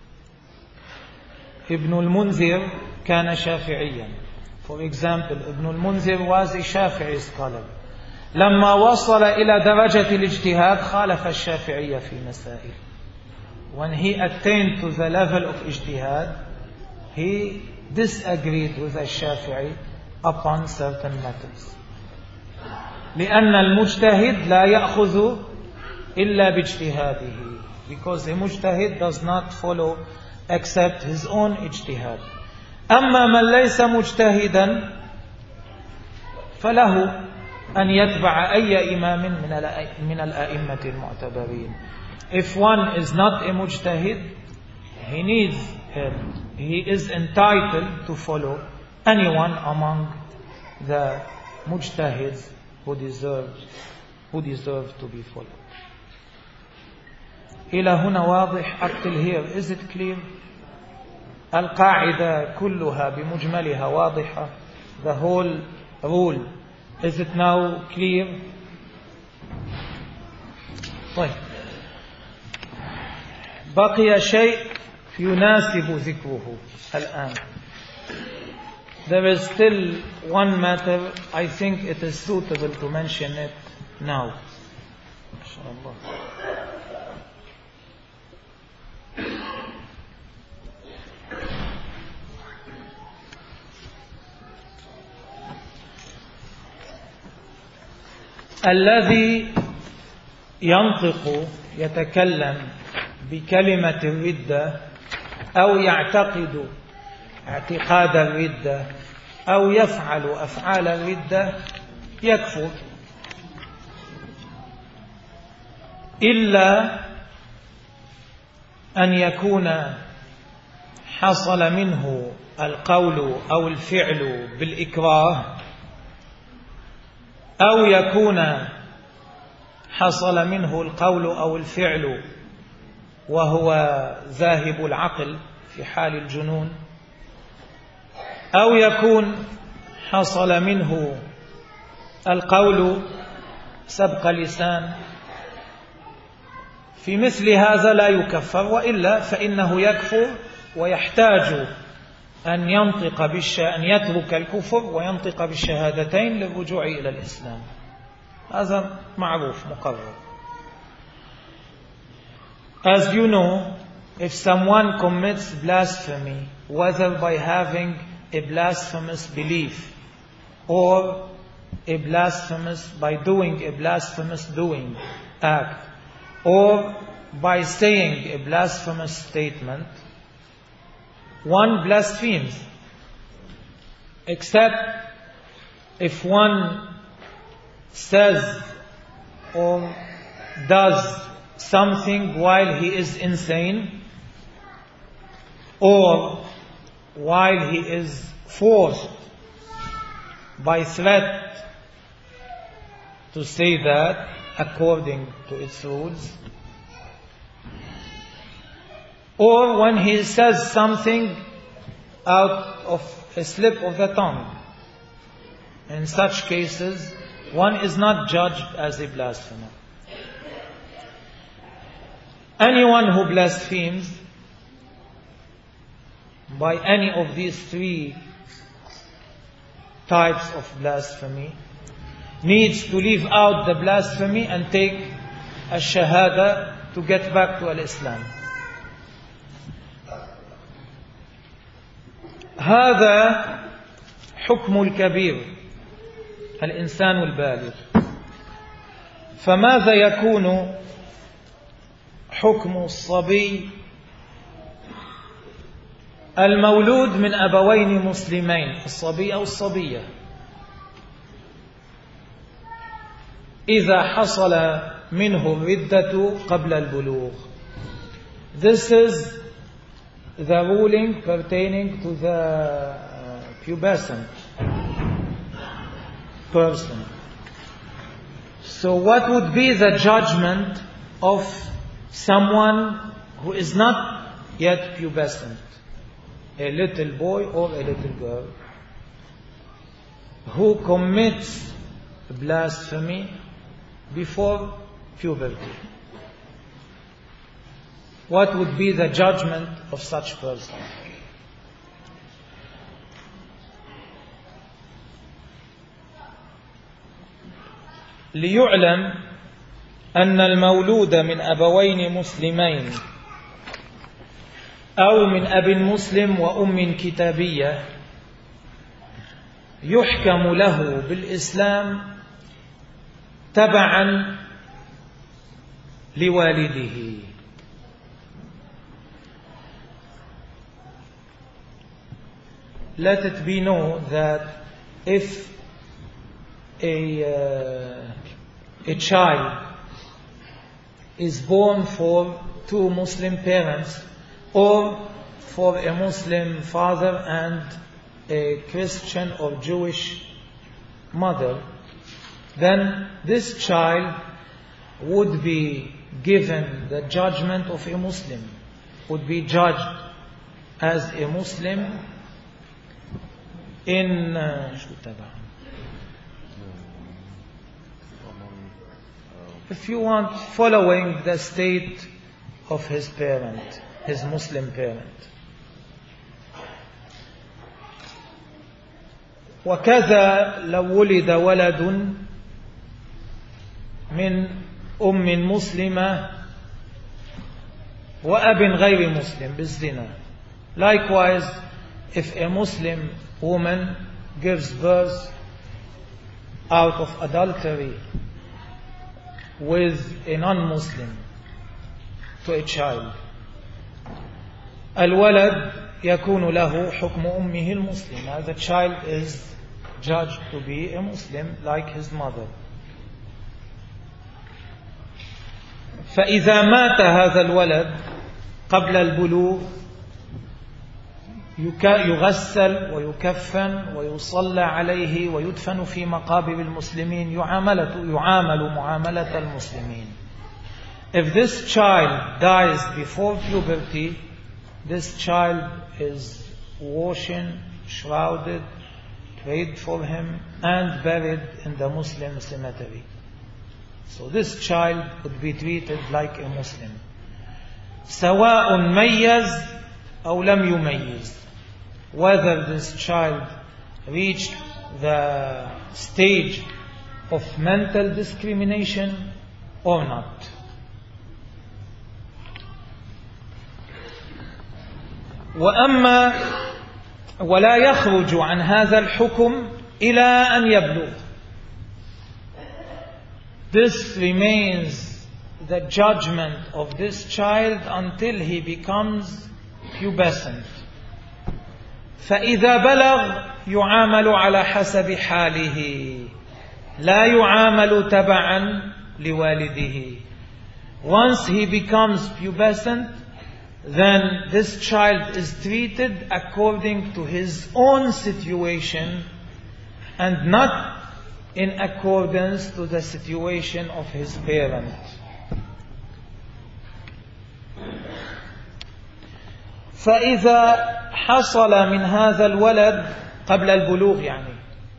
A: ابن المنذر كان شافعيا. For example, ابن المنذر was a Shafi'i scholar. لما وصل إلى درجة الاجتهاد خالف الشافعية في مسائل. When he attained to the level of ijtihad, he disagreed with الشافعي upon certain matters. لأن المجتهد لا يأخذ إلا باجتهاده, because a mujtahid does not follow except his own ijtihad. أما من ليس مجتهدا فله أن يتبع أي إمام من الأئمة المعتبرين. If one is not a mujtahid, he needs uh, he is entitled to follow anyone among the mujtahids who deserve who deserve to be followed. إلى هنا واضح up till here. Is it clear? القاعدة كلها بمجملها واضحة. The whole rule. Is it now clear? طيب. بقي شيء يناسب ذكره الآن. There is still one matter. I think it is suitable to mention it now. Inshallah. الذي ينطق يتكلم بكلمة الردة أو يعتقد اعتقاد الردة أو يفعل أفعال الردة يكفر إلا أن يكون حصل منه القول أو الفعل بالإكراه أو يكون حصل منه القول أو الفعل وهو ذاهب العقل في حال الجنون أو يكون حصل منه القول سبق لسان، في مثل هذا لا يكفر، وإلا فإنه يكفر ويحتاج أن ينطق بالش... أن يترك الكفر وينطق بالشهادتين للرجوع إلى الإسلام. هذا معروف مقرر. As you know, if someone commits blasphemy, whether by having a blasphemous belief or a blasphemous by doing a blasphemous doing act, or by saying a blasphemous statement, one blasphemes, except if one says or does something while he is insane, or while he is forced by threat to say that according to its rules, or when he says something out of a slip of the tongue. In such cases, one is not judged as a blasphemer. Anyone who blasphemes by any of these three types of blasphemy needs to leave out the blasphemy and take a shahada to get back to al-Islam. هذا حكم الكبير الإنسان البالغ. فماذا يكون حكم الصبي المولود من أبوين مسلمين، الصبي أو الصبية، إذا حصل منه الردة قبل البلوغ؟ This is the ruling pertaining to the uh, pubescent person. So what would be the judgment of someone who is not yet pubescent, a little boy or a little girl, who commits blasphemy before puberty? What would be the judgment of such person? ليعلم أن المولود من أبوين مسلمين أو من أب مسلم وأم كتابية يحكم له بالإسلام تبعا لوالده. Let it be known that if a, uh, a child is born for two Muslim parents, or for a Muslim father and a Christian or Jewish mother, then this child would be given the judgment of a Muslim, would be judged as a Muslim in uh, if you want, following the state of his parent, his Muslim parent. وكذا لو ولد ولد من أم مسلمة وأب غير مسلم بالزنا. Likewise, if a Muslim woman gives birth out of adultery with a non-Muslim to a child, الولد يكون له حكم أمه المسلمة. The child is judged to be a Muslim like his mother. فإذا مات هذا الولد قبل البلوغ يغسل ويكفن ويصلى عليه ويدفن في مقابر المسلمين يعامل يعامل معاملة المسلمين. If this child dies before puberty, this child is washing, shrouded, prayed for him, and buried in the Muslim cemetery. So this child would be treated like a Muslim. سواء ميز أو لم يميز. Whether this child reached the stage of mental discrimination or not. وأما ولا يخرج عن هذا الحكم إلى أن يبلغ. This remains the judgment of this child until he becomes pubescent. فإذا بلغ يعامل على حسب حاله لا يعامل تبعا لوالده. Once he becomes pubescent, then this child is treated according to his own situation and not in accordance to the situation of his parent. فإذا حصل من هذا الولد قبل البلوغ يعني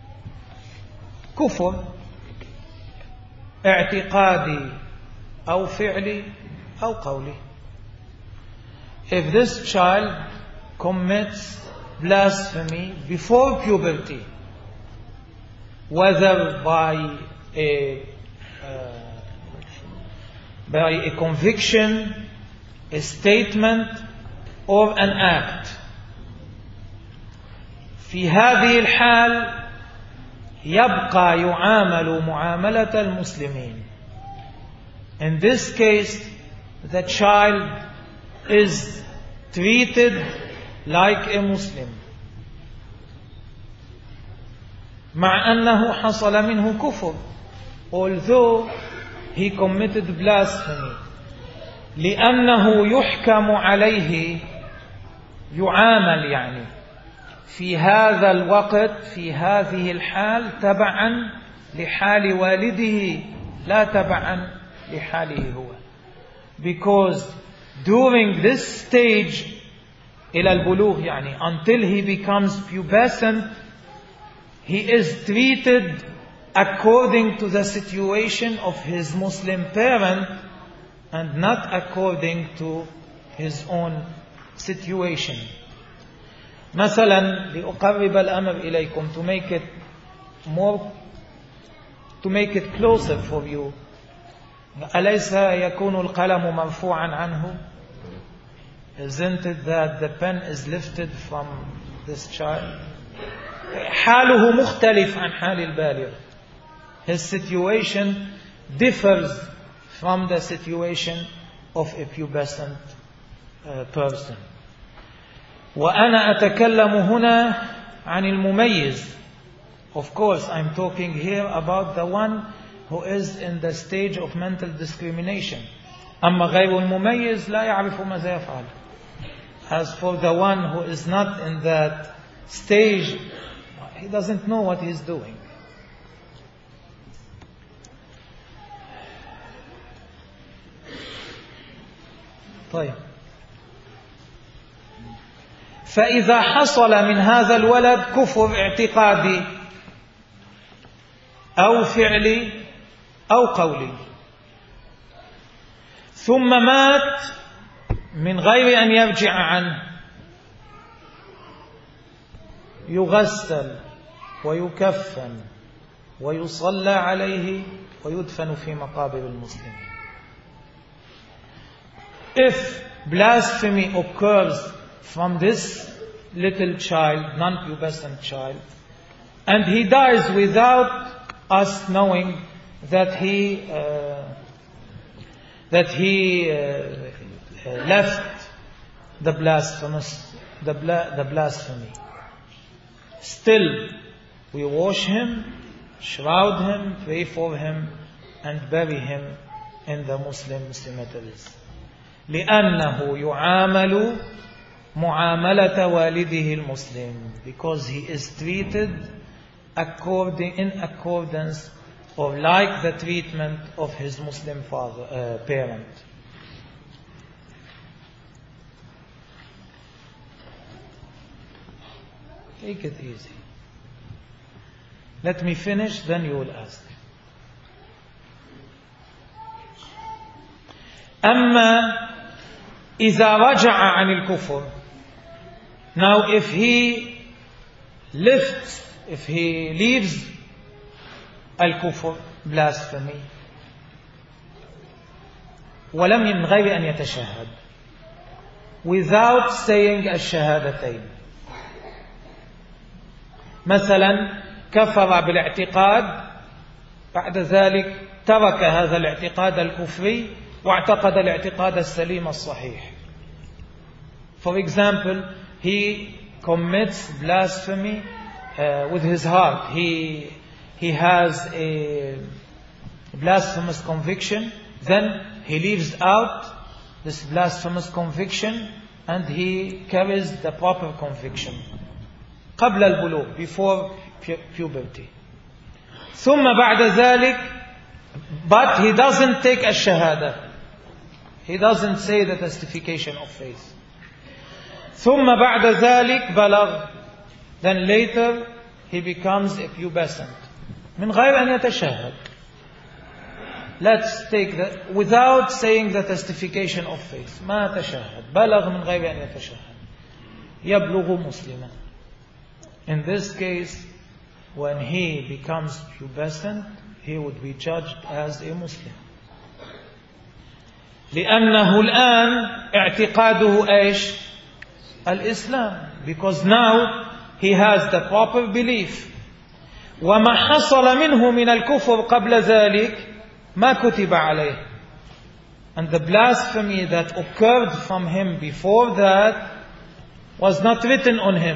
A: كفر اعتقادي أو فعلي أو قولي. If this child commits blasphemy before puberty, whether by a uh, by a conviction, a statement, or an act, في هذه الحال يبقى يعامل معاملة المسلمين. In this case, the child is treated like a Muslim, مع أنه حصل منه كفر, although he committed blasphemy, لأنه يحكم عليه يعامل يعني في هذا الوقت في هذه الحال تبعا لحال والده لا تبعا لحاله هو. Because during this stage إلى البلوغ يعني until he becomes pubescent, he is treated according to the situation of his Muslim parent and not according to his own situation. مثلا لأقرب الأمر إليكم, to make it more, to make it closer for you. أليس يكون القلم مرفوعا عنه? Isn't it that the pen is lifted from this child? حاله مختلف عن حال البالغ. His situation differs from the situation of a pubescent uh, person. وأنا أتكلم هنا عن المميز. Of course, I'm talking here about the one who is in the stage of mental discrimination. أما غير المميز لا يعرف ماذا يفعل. As for the one who is not in that stage, he doesn't know what he's doing. طيب. فإذا حصل من هذا الولد كفر اعتقادي أو فعلي أو قولي ثم مات من غير أن يرجع عنه, يغسل ويكفن ويصلى عليه ويدفن في مقابر المسلمين. If blasphemy occurs from this little child, non-pubescent child, and he dies without us knowing that he uh, that he uh, left the blasphemous, the, bla- the blasphemy, still we wash him, shroud him, pray for him, and bury him in the Muslim cemeteries. لأنه يعامل معاملة والده المسلم, because he is treated according in accordance or like the treatment of his Muslim father uh, parent. Take it easy. Let me finish, then you will ask. أما إذا رجع عن الكفر. Now if he lifts, if he leaves الكفر, blasphemy, ولم من غير أن يتشهد, without saying الشهادتين. مثلا كفر بالاعتقاد، بعد ذلك ترك هذا الاعتقاد الكفري واعتقد الاعتقاد السليم الصحيح. For example, he commits blasphemy uh, with his heart. He, he has a blasphemous conviction, then he leaves out this blasphemous conviction and he carries the proper conviction. قبل البلوغ, before puberty. ثم بعد ذلك, but he doesn't take a shahada. He doesn't say the testification of faith. ثم بعد ذلك بلغ. Then later he becomes a pubescent. من غير أن يتشهد. Let's take that without saying the testification of faith. ما تشهد. بلغ من غير أن يتشهد. يبلغ مسلما. In this case, when he becomes pubescent, he would be judged as a Muslim. لأنه الآن اعتقاده إيش؟ الإسلام. Because now he has the proper belief. وما حصل منه من الكفر قبل ذلك ما كتب عليه. And the blasphemy that occurred from him before that was not written on him.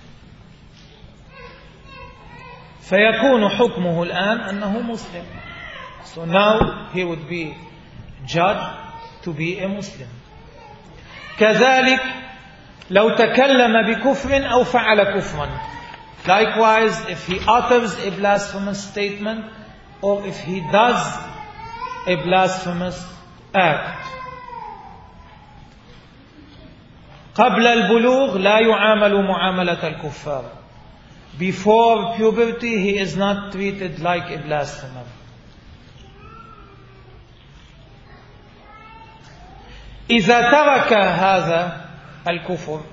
A: فيكون حكمه الآن أنه مسلم. So now he would be judged to be a Muslim. كذلك لو تكلم بكفر أو فعل كفرا. Likewise, if he utters a blasphemous statement or if he does a blasphemous act. قبل البلوغ لا يعامل معاملة الكفار. Before puberty, he is not treated like a blasphemer. إذا ترك هذا الكفر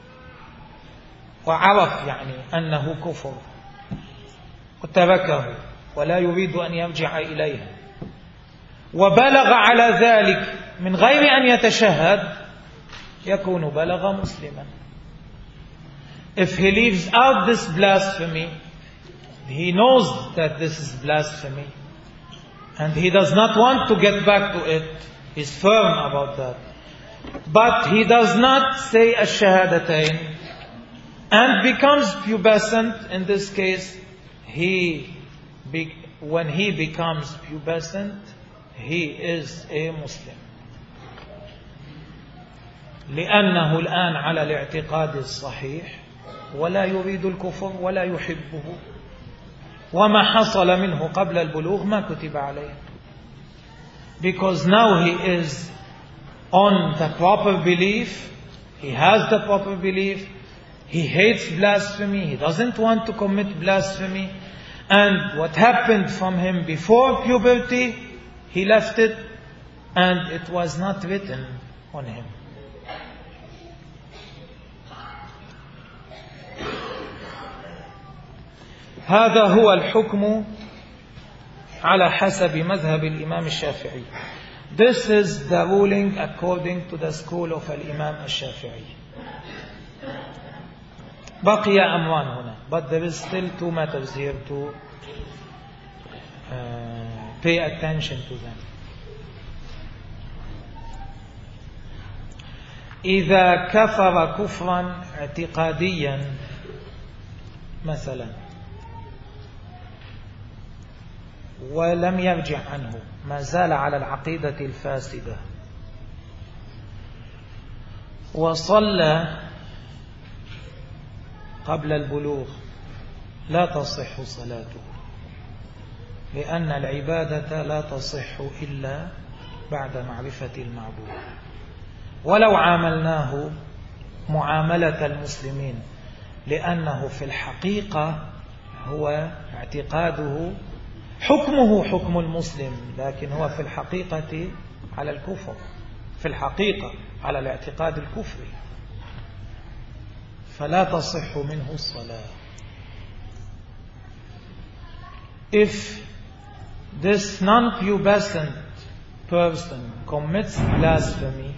A: وعرف يعني أنه كفر وتركه ولا يريد أن يرجع إليه وبلغ على ذلك من غير أن يتشهد يكون بلغ مسلما. If he leaves out this blasphemy, he knows that this is blasphemy and he does not want to get back to it. He's firm about that. But he does not say ash-shahadatain and becomes pubescent. In this case, he be, when he becomes pubescent, he is a Muslim. لأنه الآن على الاعتقاد الصحيح ولا يريد الكفر ولا يحبه وما حصل منه قبل البلوغ ما كتب عليه. Because now he is on the proper belief, he has the proper belief, he hates blasphemy, he doesn't want to commit blasphemy, and what happened from him before puberty, he left it and it was not written on him. هذا هو الحكم على حسب مذهب الإمام الشافعي. This is the ruling according to the school of الإمام الشافعي. بقي أمران هنا, but there is still two matters here to uh, pay attention to them. إذا كفر كفرا اعتقاديا مثلا ولم يرجع عنه, ما زال على العقيدة الفاسدة, وصلى قبل البلوغ, لا تصح صلاته, لأن العبادة لا تصح إلا بعد معرفة المعبود. ولو عاملناه معاملة المسلمين لأنه في الحقيقة هو اعتقاده حكمه حكم المسلم، لكن هو في الحقيقة على الكفر، في الحقيقة على الاعتقاد الكفري، فلا تصح منه الصلاة. If this non-pubescent person commits blasphemy,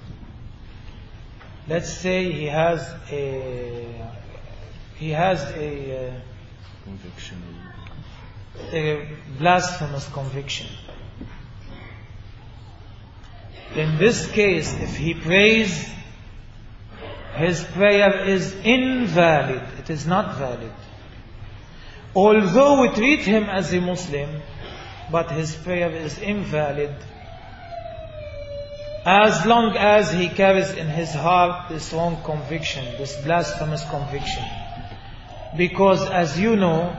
A: let's say he has a he has a,
B: conviction,
A: a blasphemous conviction. In this case, if he prays, his prayer is invalid. It is not valid. Although we treat him as a Muslim, but his prayer is invalid as long as he carries in his heart this wrong conviction, this blasphemous conviction. Because as you know,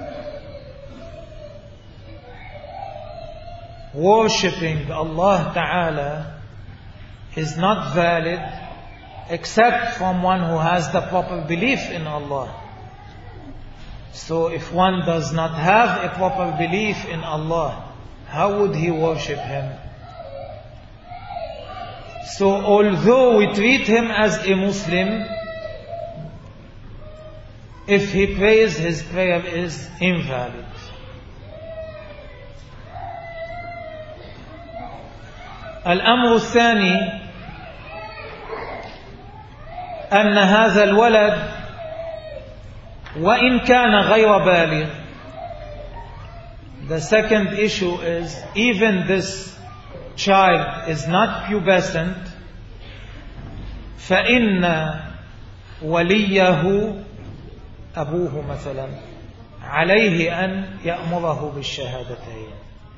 A: worshipping Allah Ta'ala is not valid except from one who has the proper belief in Allah. So if one does not have a proper belief in Allah, how would he worship Him? So although we treat him as a Muslim, if he prays, his prayer is invalid. الأمر الثاني أن هذا الولد وإن كان غير بالغ. The second issue is, even this child is not pubescent, فإن وليه أبوه مثلا عليه أن يأمره بالشهادتين.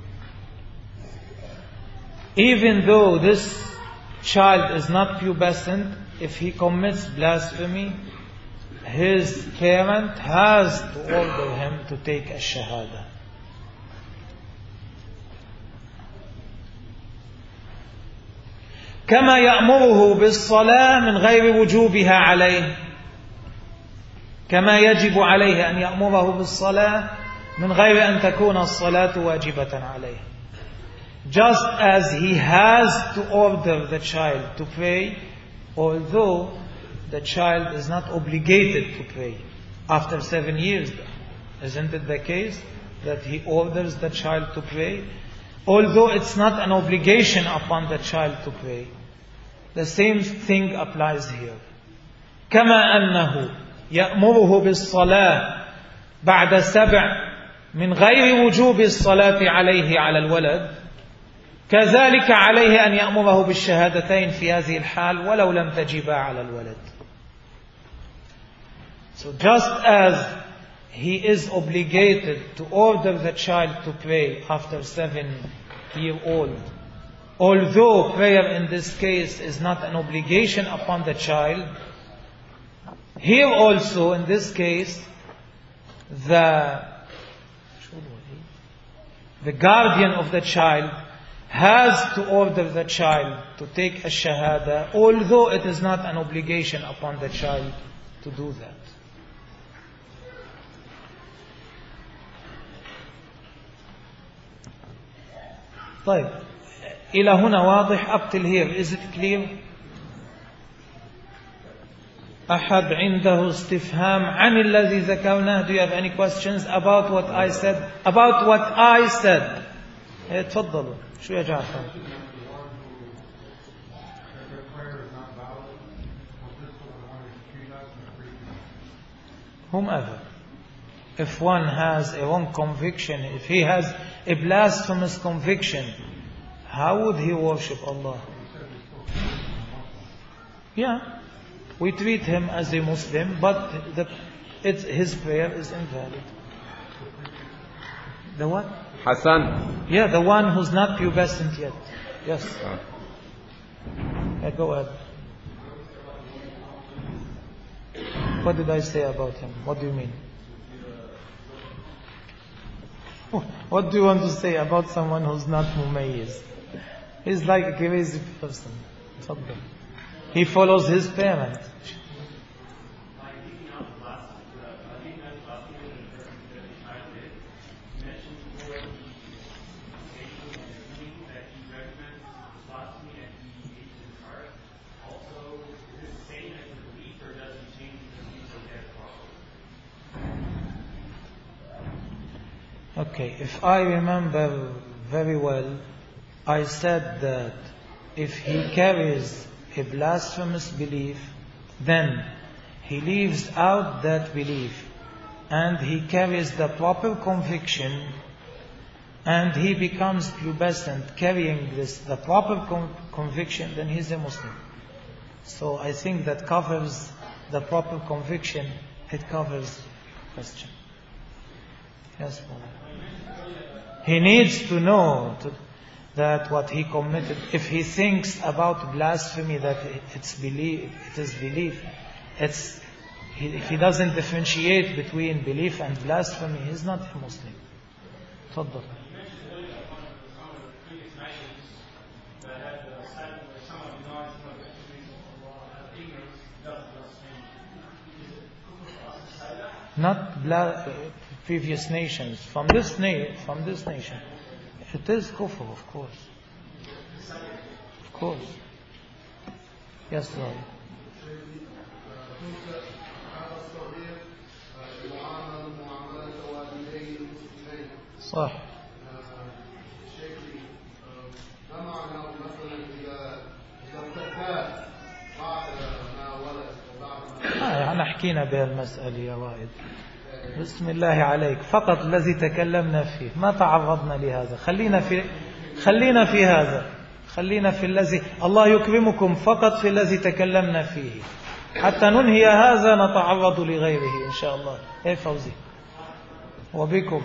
A: Even though this child is not pubescent, if he commits blasphemy, his parent has to order him to take a shahada. كما يأمره بالصلاة من غير وجوبها عليه، كما يجب عليه أن يأمره بالصلاة من غير أن تكون الصلاة واجبة عليه. Just as he has to order the child to pray, although the child is not obligated to pray after seven years. Isn't it the case that he orders the child to pray? Although it's not an obligation upon the child to pray. The same thing applies here. كما أنه يأمره بالصلاة بعد سبع من غير وجوب الصلاة عليه على الولد، كذلك عليه أن يأمره بالشهادتين في هذه الحال ولو لم تجبا على الولد. So just as he is obligated to order the child to pray after seven year old, although prayer in this case is not an obligation upon the child, here also in this case the the guardian of the child has to order the child to take a shahada, although it is not an obligation upon the child to do that. طيب إلى هنا واضح؟ up till here, is it clear؟ أحد عنده استفهام عن الذي ذكرناه؟ Do you have any questions about what I said? About what I said. تفضلوا. شو يا جعفر؟ Whomever. If one has a wrong conviction, if he has a blasphemous conviction, how would he worship Allah? Yeah, we treat him as a Muslim, but the, it's, his prayer is invalid. The what?
B: Hassan.
A: Yeah, the one who's not pubescent yet. Yes. Yeah, go ahead. What did I say about him? What do you mean? What do you want to say about someone who's not mumayyiz? He's like a crazy person. He follows his parents. Okay, if I remember very well, I said that if he carries a blasphemous belief, then he leaves out that belief and he carries the proper conviction and he becomes pubescent carrying this, the proper con- conviction, then he's a Muslim. So I think that covers the proper conviction, it covers the question. Yes, Father. He needs to know to, that what he committed, if he thinks about blasphemy that it's belief, it is belief, it's, he, if he doesn't differentiate between belief and blasphemy, he's not a Muslim. تفضل. Not bla- previous nations, from this na- from this nation. It is kufr, of course. Of course. Yes, Lord. صح. آه احنا حكينا بهالمسألة يا رائد. بسم الله عليك، فقط الذي تكلمنا فيه، ما تعرضنا لهذا. خلينا في خلينا في هذا، خلينا في الذي الله يكرمكم، فقط في الذي تكلمنا فيه، حتى ننهي هذا نتعرض لغيره إن شاء الله. إيه فوزي وبكم.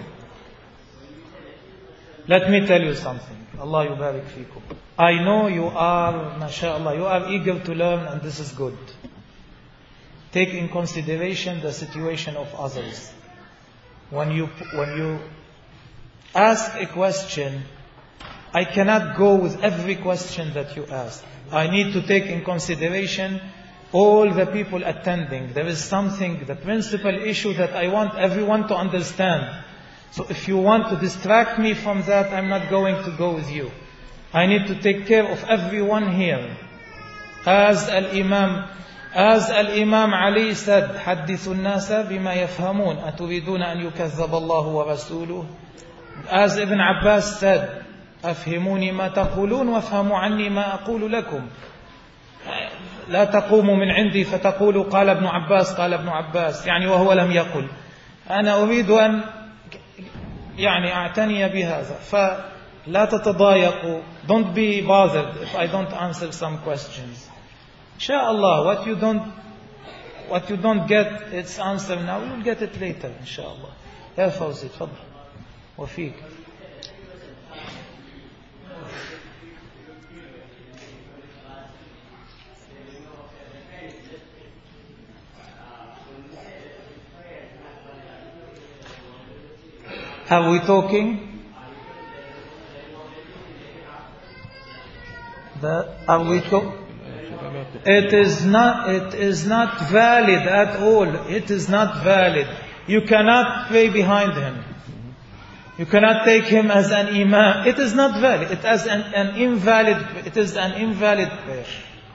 A: Let me tell you something. Allah yubarik fikum. I know you are, mashallah, you are eager to learn, and this is good. Take in consideration the situation of others. When you when you ask a question, I cannot go with every question that you ask. I need to take in consideration all the people attending. There is something, the principal issue that I want everyone to understand. So if you want to distract me from that, I'm not going to go with you. I need to take care of everyone here. As Al-Imam As Al-Imam Ali said, حَدِّثُ النَّاسَ بِمَا يَفْهَمُونَ أَتُرِيدُونَ أَنْ يُكَذَّبَ اللَّهُ وَرَسُولُهُ. As Ibn Abbas said, أَفْهِمُونِ مَا تَقُولُونَ وَافْهَمُوا عَنِّي مَا أَقُولُ لَكُمْ. لا تقوموا من عندي فتقولوا قال ابن عباس قال ابن عباس، يعني وهو لم يقل. أنا أريد أن يعني أعتني بهذا، فلا تتضايقوا. Don't be bothered if I don't answer some questions. Inshallah, what you don't what you don't get its answer now, you'll get it later, inshallah. يا فوزي تفضل وفيك. Are we talking? The, are we talking? It is not, it is not valid at all. It is not valid. You cannot pray behind him. You cannot take him as an imam. It is not valid. It is an, an invalid, it is an invalid prayer.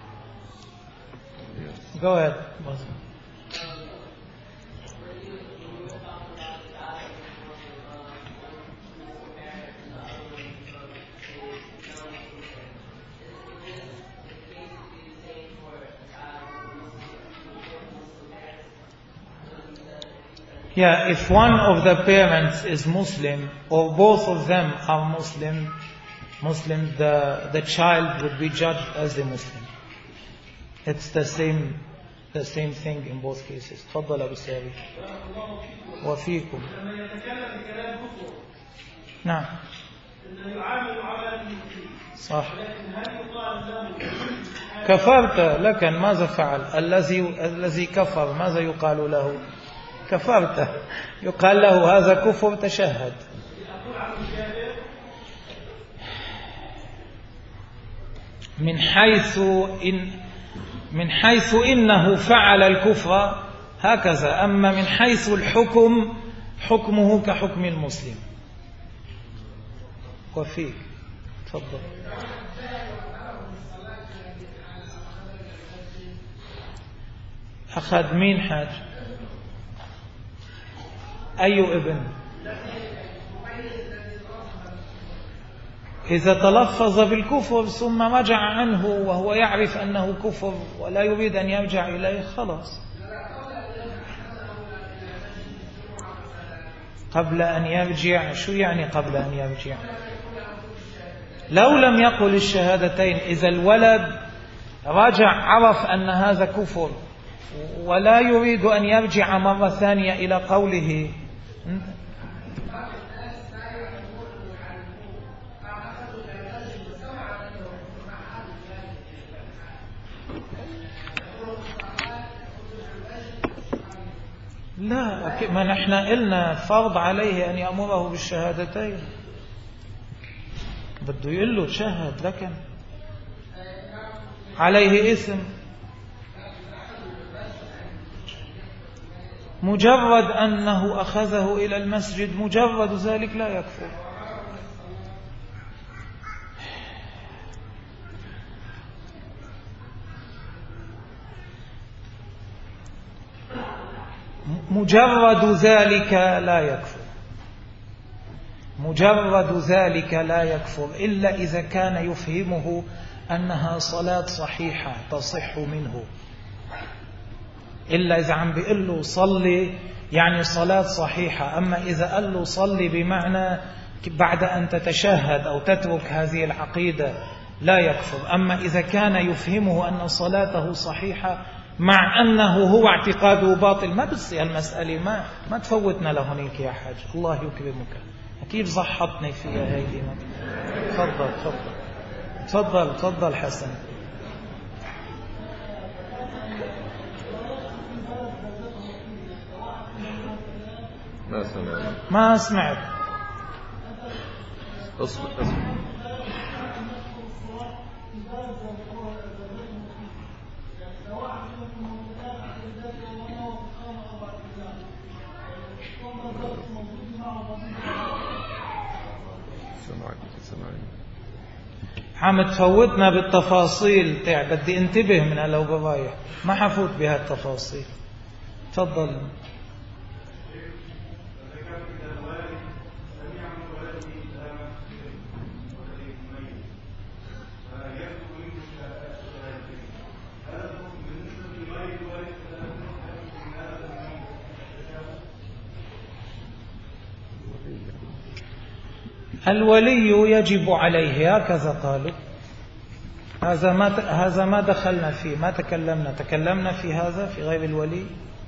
A: Go ahead. Yeah, if one of the parents is Muslim or both of them are Muslim, Muslim, the, the child would be judged as a Muslim. It's the same, the same thing in both cases. تفضل أبو ساري. وفيكم. نعم. صح. كفرت، لكن ماذا فعل؟ الذي الذي كفر ماذا يقال له؟ كفرت، يقال له هذا كفر تشهد. من حيث إن من حيث إنه فعل الكفر هكذا، أما من حيث الحكم حكمه كحكم المسلم. وفيك تفضل. أخذ مين حاج؟ أي ابن؟ إذا تلفظ بالكفر ثم رجع عنه وهو يعرف أنه كفر ولا يريد أن يرجع إليه خلاص. قبل أن يرجع، شو يعني قبل أن يرجع؟ لو لم يقل الشهادتين، إذا الولد رجع عرف أن هذا كفر ولا يريد أن يرجع مرة ثانية إلى قوله، لا، ما نحن قلنا فرض عليه أن يأمره بالشهادتين، بده يقول له تشهد لكن عليه إثم. مجرد أنه أخذه إلى المسجد مجرد ذلك لا يكفر. مجرد ذلك لا يكفر، مجرد ذلك لا يكفر إلا إذا كان يفهمه أنها صلاة صحيحة تصح منه. إلا إذا عم بيقول له صلي يعني صلاة صحيحة. أما إذا قال له صلي بمعنى بعد أن تتشهد أو تترك هذه العقيدة لا يكفر. أما إذا كان يفهمه أن صلاته صحيحة مع أنه هو اعتقاده باطل، ما بتصير المسألة، ما ما تفوتنا لهونيك يا حاج، الله يكرمك. أكيد زحطني فيها هيدي. تفضل تفضل تفضل تفضل حسن.
B: ما سمعت
A: ما سمعت
B: اصبر اصبر
A: عم تفوتنا بالتفاصيل تاع بدي انتبه من هلا وبرايح، ما حفوت بهالتفاصيل. تفضل. الولي يجب عليه، هكذا قالوا. هذا ما هذا ما دخلنا فيه، ما تكلمنا تكلمنا في هذا في غير الولي.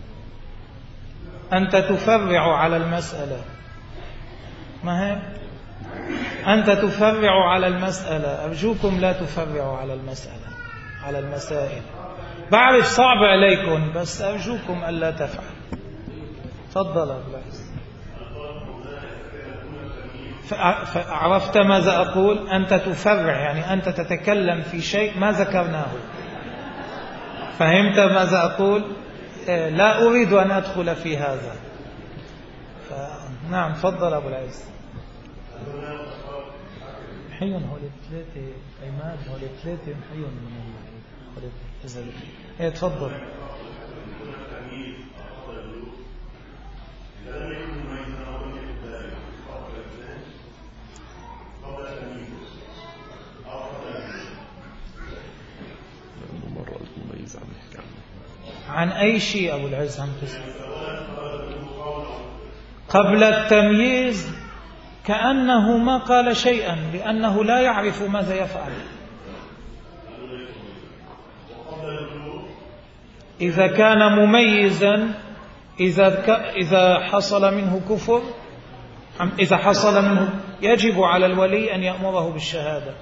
A: أنت تفرع على المسألة، ما هي؟ أنت تفرع على المسألة. أرجوكم لا تفرعوا على المسألة، على المسائل. بعرف صعب عليكم بس أرجوكم ألا تفعل. تفضل أبو العز. فعرفت ماذا أقول؟ أنت تفرع يعني أنت تتكلم في شيء ما ذكرناه. فهمت ماذا أقول؟ لا أريد أن أدخل في هذا. نعم تفضل أبو العز. حيون هول الثلاثة عماد، هول الثلاثة حيون من هول. إيه تفضل. عن أي شيء أبو العز عم تسأل؟ قبل التمييز كأنه ما قال شيئا لأنه لا يعرف ماذا يفعل. إذا كان مميزا، إذا إذا حصل منه كفر، إذا حصل منه يجب على الولي أن يأمره بالشهادة.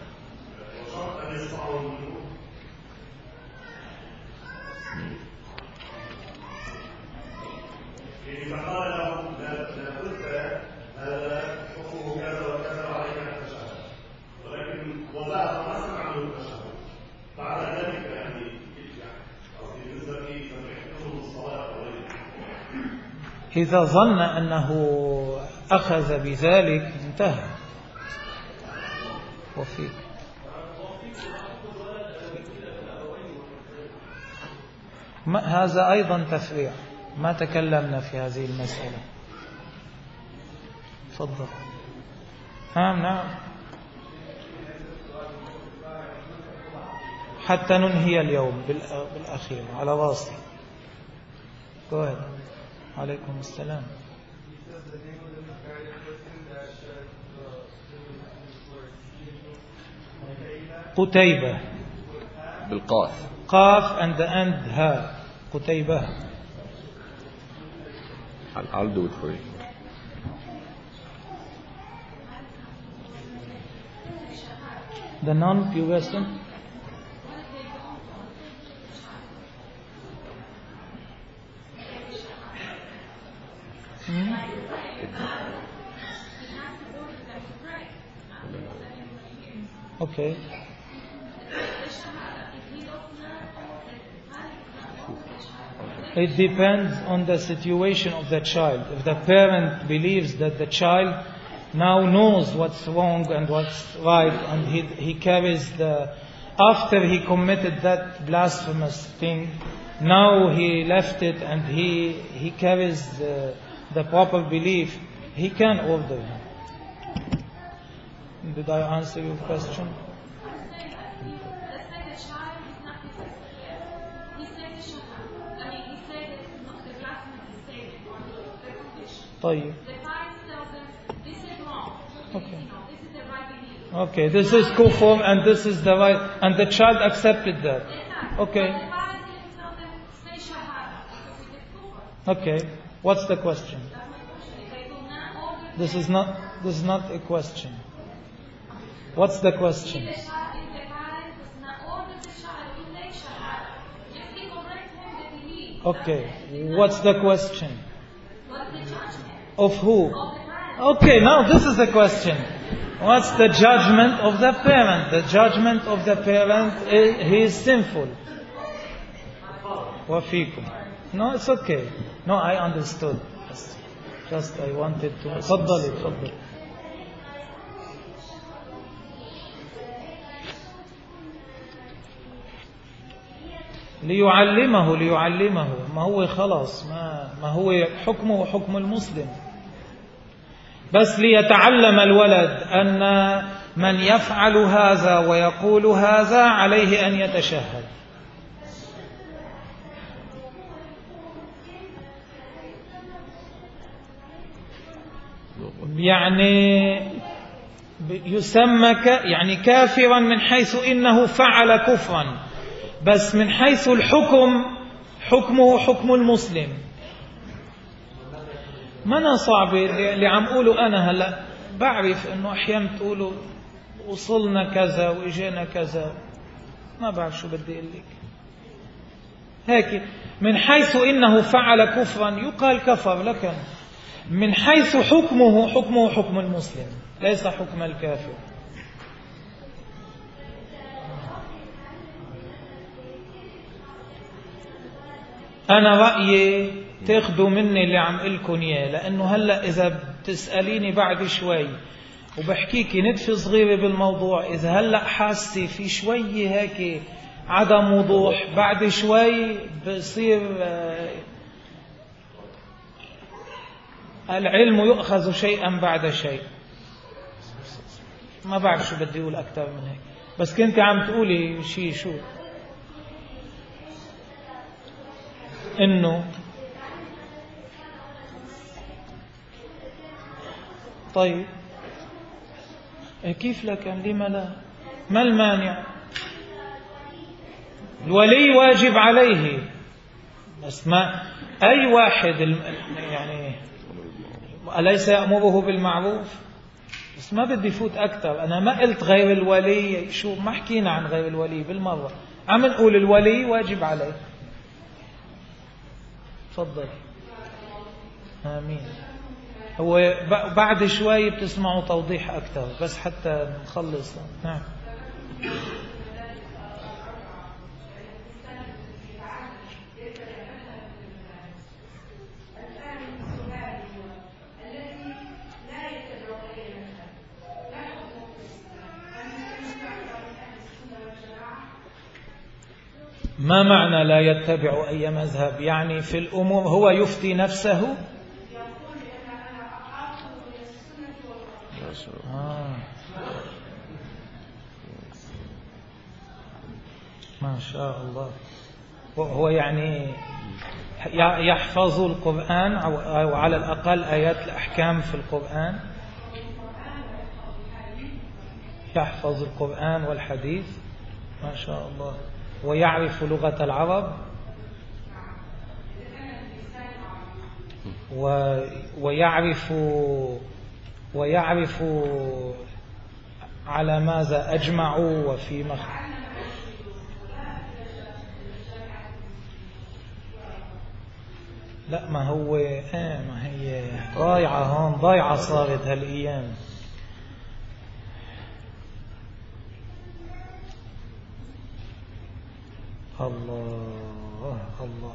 A: إذا ظن أنه أخذ بذلك انتهى. وفيك هذا أيضا تفريع، ما تكلمنا في هذه المسألة. تفضل. نعم نعم حتى ننهي اليوم بالأخير على راسي. Go ahead. عليكم السلام. قتيبة
B: بالقاف.
A: قاف and the end ها. قتيبة.
B: I'll, I'll do it for you.
A: The non-pubescent. Hmm? Okay. It depends on the situation of the child. If the parent believes that the child now knows what's wrong and what's right, and he, he carries the, after he committed that blasphemous thing, now he left it and he, he carries the, the proper belief, he can order him. Did I answer your question? طيب. Okay. Okay, this is kufr and this is the right, and the child accepted that. Okay. Okay. What's the question? This is not. This is not a question. What's the question? Okay. What's the question? Of who? Okay, now this is the question. What's the judgment of the parent? The judgment of the parent is he is sinful. Wafikum. No, it's okay. No, I understood. Just, just I wanted to. تفضلي تفضلي. ليعلمه ليعلمه ما هو خلاص ما ما هو حكمه حكم المسلم. بس ليتعلم الولد أن من يفعل هذا ويقول هذا عليه أن يتشهد. يعني يسمى يعني كافرا من حيث إنه فعل كفرا، بس من حيث الحكم حكمه حكم المسلم. ما أنا صعبة اللي عم قوله أنا هلأ بعرف إنه أحيانا تقولوا وصلنا كذا وإجينا كذا، ما بعرف شو بدي أقول لك. هيك من حيث إنه فعل كفرا يقال كفر، لكن من حيث حكمه حكمه حكم المسلم ليس حكم الكافر. أنا رأيي تاخذوا مني اللي عم قلكن إياه، لأنه هلأ إذا بتسأليني بعد شوي وبحكيكي نتفة صغيرة بالموضوع، إذا هلأ حاسة في شوي هيك عدم وضوح، بعد شوي بصير العلم يؤخذ شيئا بعد شيء. ما بعرف شو بدي أقول أكثر من هيك، بس كنت عم تقولي شيء شو إنه طيب كيف لكن لما لا؟ ما المانع؟ الولي واجب عليه، بس ما أي واحد يعني أليس يأمره بالمعروف؟ بس ما بدي فوت أكثر. أنا ما قلت غير الولي، شو ما حكينا عن غير الولي بالمرة، عم نقول الولي واجب عليه. تفضل. آمين. هو بعد شوي بتسمعوا توضيح أكثر بس حتى نخلص. نعم. ما معنى لا يتبع أي مذهب؟ يعني في الأمور هو يفتي نفسه. آه. ما شاء الله. هو يعني يحفظ القرآن أو على الأقل آيات الأحكام في القرآن، يحفظ القرآن والحديث ما شاء الله، ويعرف لغة العرب ويعرف ويعرف على ماذا أجمعوا وفي مخ. لا ما هو آه ما هي ضايعة هون، ضايعة صارت هالأيام. الله الله.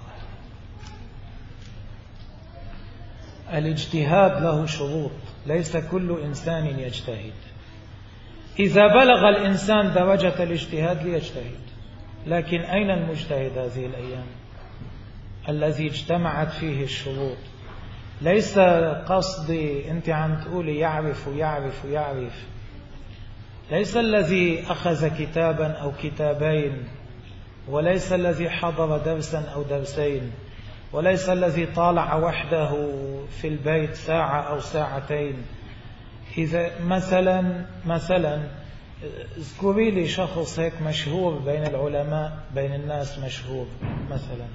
A: الاجتهاد له شروط، ليس كل إنسان يجتهد. إذا بلغ الإنسان درجة الاجتهاد ليجتهد، لكن أين المجتهد هذه الأيام الذي اجتمعت فيه الشروط؟ ليس قصدي أنت عم تقولي يعرف ويعرف ويعرف، ليس الذي أخذ كتابا أو كتابين، وليس الذي حضر درسا أو درسين، وليس الذي طالع وحده في البيت ساعة أو ساعتين. إذا مثلا مثلا اذكري لي شخص هيك مشهور بين العلماء، بين الناس مشهور مثلا،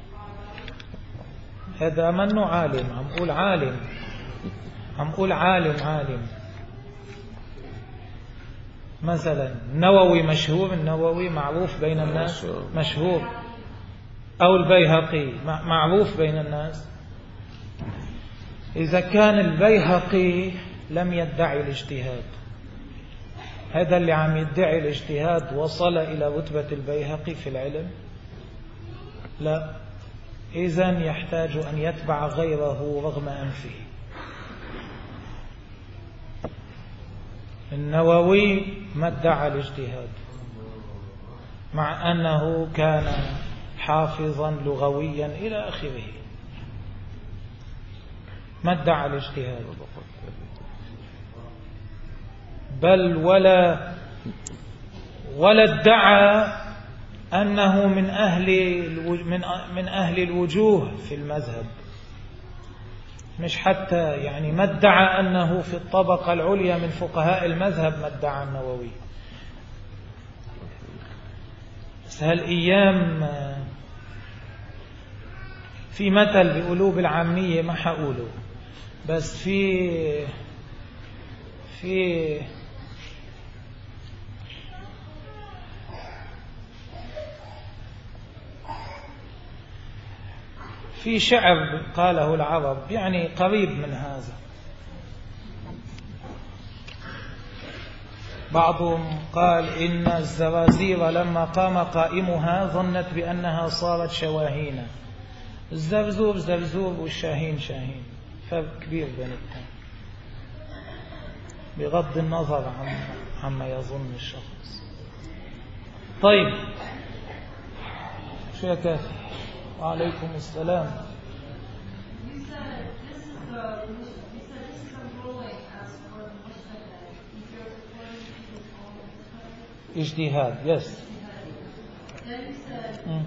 A: هذا منه عالم، عم قول عالم، عم قول عالم عالم. مثلا النووي مشهور، النووي معروف بين الناس مشهور، أو البيهقي معروف بين الناس. إذا كان البيهقي لم يدعي الاجتهاد، هذا اللي عم يدعي الاجتهاد وصل إلى رتبة البيهقي في العلم؟ لا. إذن يحتاج أن يتبع غيره رغم أنفه. النووي ما ادعى الاجتهاد مع أنه كان حافظا لغويا إلى آخره، ما ادعى الاجتهاد، بل ولا ولا ادعى أنه من أهل من من أهل الوجوه في المذهب، مش حتى يعني ما ادعى أنه في الطبقة العليا من فقهاء المذهب، ما ادعى النووي. بس هالأيام في مثل بيقولوه بالعامية، ما حقوله، بس في في في شعر قاله العرب يعني قريب من هذا. بعضهم قال إن الزرازير لما قام قائمها ظنت بأنها صارت شواهين. الزرزور زرزور والشاهين شاهين، فرق كبير بينهم بغض النظر عن عما يظن الشخص. طيب شو يا كافي؟ وعليكم السلام. اجتهاد. yes. mm.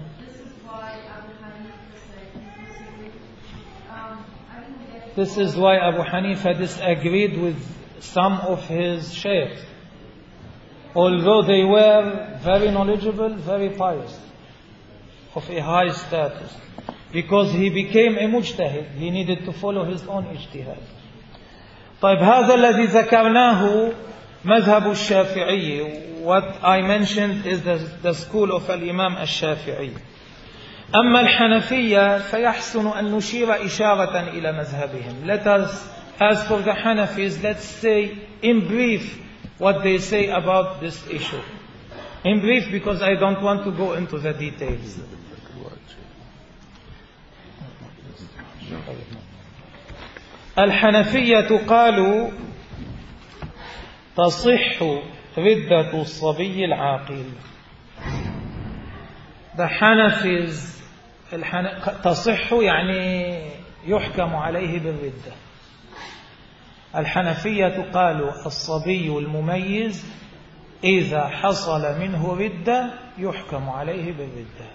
A: This is why Abu Hanifa disagreed with some of his shaykhs, although they were very knowledgeable, very pious, of a high status, because he became a mujtahid, he needed to follow his own ijtihad. طيب هذا الذي ذكرناه مذهب الشافعي. What I mentioned is the, the school of الإمام الشافعي. أما الحنفية فيحسن أن نشير إشارة إلى مذهبهم. Let us, as for the Hanafis, let's say in brief what they say about this issue. In brief, because I don't want to go into the details. الحنفية قالوا تصح ردة الصبي العاقل. The Hanafis الحن... تصح يعني يحكم عليه بالردة. الحنفية قالوا الصبي المميز إذا حصل منه ردة يحكم عليه بالردة.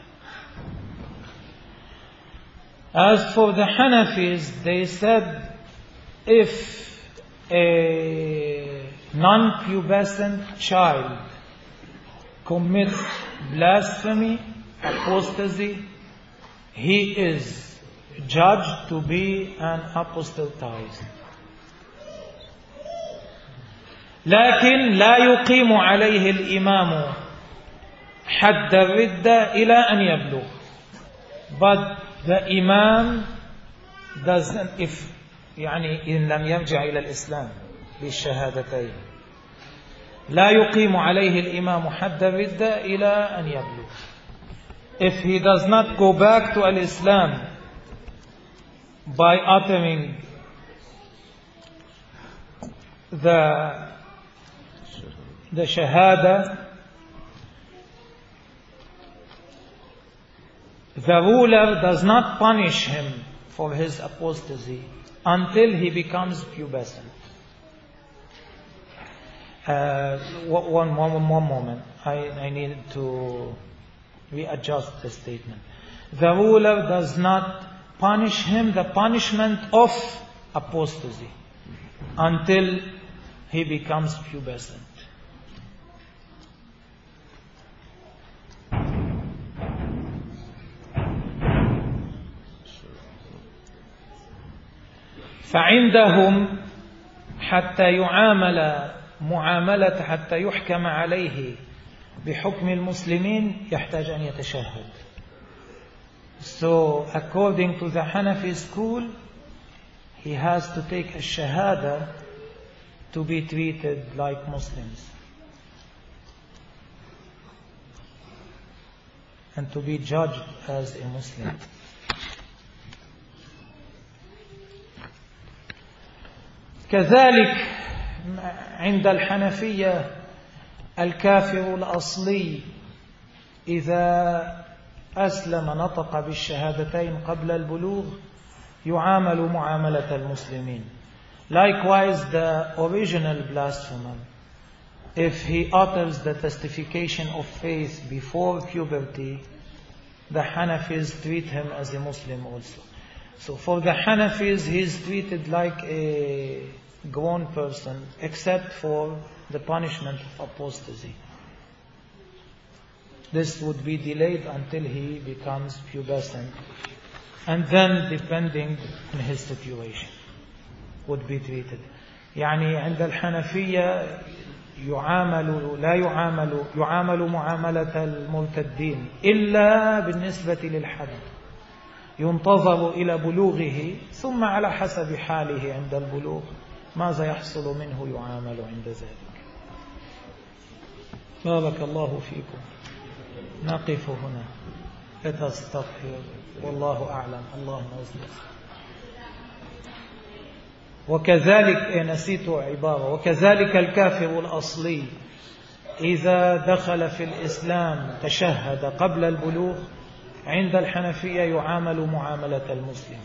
A: As for the Hanafis, they said if a non-pubescent child commits blasphemy, apostasy, he is judged to be an apostatized. لكن لا يقيم عليه الإمام حد الردة إلى أن يبلغ. But the Imam doesn't, if يعني إن لم يرجع إلى الإسلام بالشهادتين، لا يقيم عليه الإمام حد الردة إلى أن يبلغ. If he does not go back to al-Islam by uttering the the shahada, the ruler does not punish him for his apostasy until he becomes pubescent. Uh, one, one, one moment. I, I need to readjust the statement. The ruler does not punish him the punishment of apostasy until he becomes pubescent. فعندهم حتى يعامل معاملة حتى يحكم عليه بحكم المسلمين يحتاج أن يتشهد. So according to the Hanafi school, he has to take a shahada to be treated like Muslims and to be judged as a Muslim. كذلك عند الحنفية الكافر الأصلي إذا أسلم نطق بالشهادتين قبل البلوغ يعامل معاملة المسلمين. Likewise, the original blasphemer, if he utters the testification of faith before puberty, the Hanafis treat him as a Muslim also. So for the Hanafis, he is treated like a grown person, except for the punishment of apostasy. This would be delayed until he becomes pubescent, and then, depending on his situation, would be treated. يعني عند الحنفية يعامل لا يعامل يعامل معاملة المرتدين إلا بالنسبة للحد. ينتظر إلى بلوغه ثم على حسب حاله عند البلوغ ماذا يحصل منه يعامل عند ذلك. بارك الله فيكم. نقف هنا. أستغفر والله أعلم. اللهم أصلح. وكذلك نسيت عبارة وكذلك الكافر الأصلي إذا دخل في الإسلام تشهد قبل البلوغ عند الحنفية يعامل معاملة المسلم.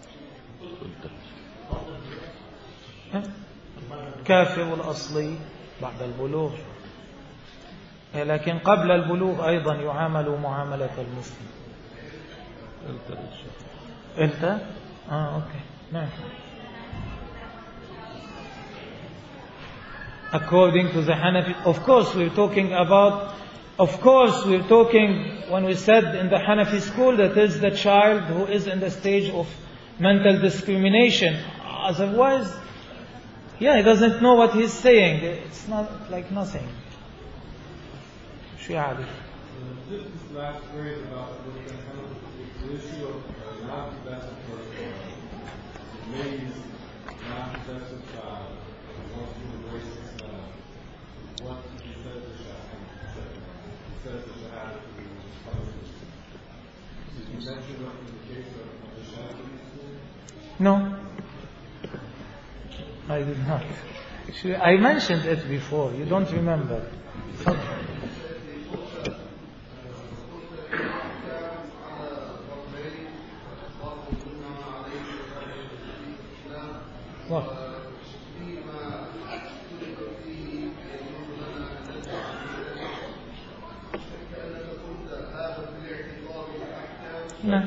A: كافر الأصلي بعد البلوغ، لكن قبل البلوغ أيضا يعامل معاملة المسلم. أنت؟ آه أوكي نعم. According to the Hanafi, of course we're talking about, of course we're talking when we said in the Hanafi school that is the child who is in the stage of mental discrimination. Otherwise, yeah, he doesn't know what he's saying. It's not like nothing. Shi'ali.
C: This last phrase about the issue of non-possessive person, maybe non-possessive child, once you embrace Islam, once he says the Shahada, he says the Shahada to be punished. Did you mention that in the case of the Shahada?
A: No. I did not. I mentioned it before. You don't remember. What? نعم.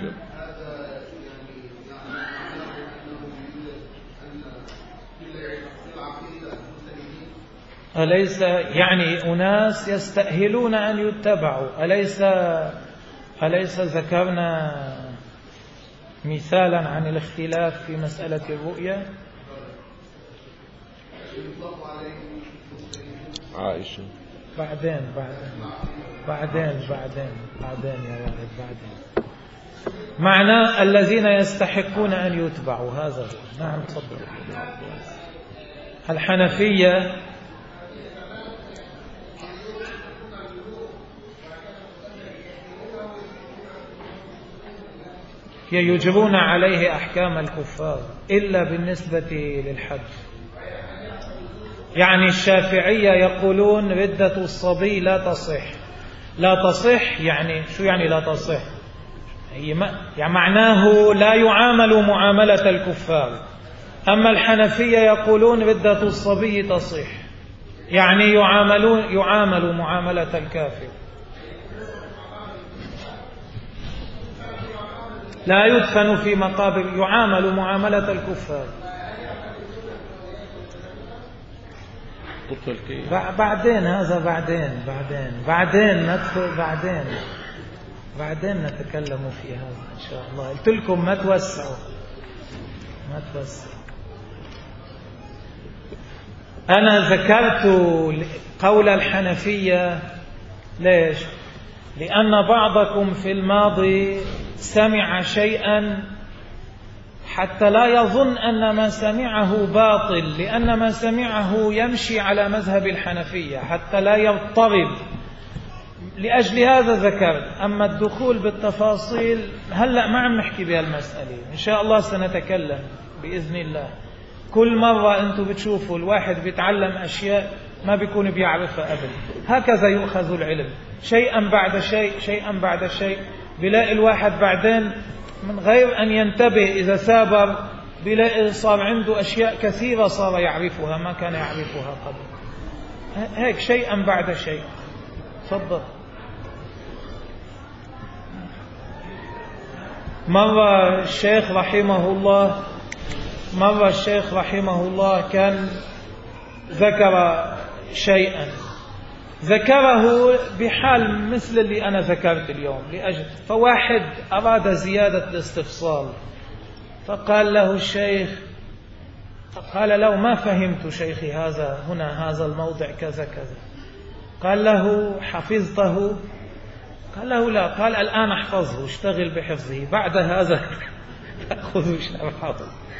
A: أليس يعني أناس يستأهلون أن يتبعوا؟ أليس أليس ذكرنا مثالا عن الاختلاف في مسألة الرؤية؟
B: عائشة
A: بعدين بعدين بعدين بعدين بعدين يا ولد بعدين. معنى الذين يستحقون أن يتبعوا هذا. نعم تفضل. الحنفية يجرون عليه أحكام الكفار إلا بالنسبة للحج. يعني الشافعية يقولون ردة الصبي لا تصح. لا تصح يعني شو يعني لا تصح؟ هي ما يعني معناه لا يعامل معاملة الكفار. أما الحنفية يقولون ردة الصبي تصح، يعني يعاملون يعامل معاملة الكافر. لا يدفن في مقابر، يعامل معاملة الكفار. بعدين هذا بعدين بعدين بعدين ندخل بعدين بعدين نتكلم في هذا إن شاء الله. قلت لكم ما توسعوا ما توسعوا. أنا ذكرت قول الحنفية ليش؟ لأن بعضكم في الماضي سمع شيئا حتى لا يظن أن ما سمعه باطل، لأن ما سمعه يمشي على مذهب الحنفية حتى لا يضطرب. لأجل هذا ذكرت. أما الدخول بالتفاصيل هلأ ما عم نحكي بهالمسألة، إن شاء الله سنتكلم بإذن الله. كل مرة أنتم بتشوفوا الواحد بيتعلم أشياء ما بيكون بيعرفها قبل. هكذا يؤخذ العلم شيئا بعد شيء شيئا بعد شيء. بلاقي الواحد بعدين من غير أن ينتبه إذا سابر بلاقي صار عنده أشياء كثيرة صار يعرفها ما كان يعرفها قبل. هيك شيئا بعد شيء. تفضل. مرة الشيخ رحمه الله مرة الشيخ رحمه الله كان ذكر شيئا ذكره بحال مثل اللي أنا ذكرت اليوم لأجل فواحد أراد زيادة الاستفصال، فقال له الشيخ قال له ما فهمت شيخي هذا هنا هذا الموضع كذا كذا. قال له حفظته؟ قال له لا. قال الآن احفظه اشتغل بحفظه، بعد هذا تأخذ شرحه.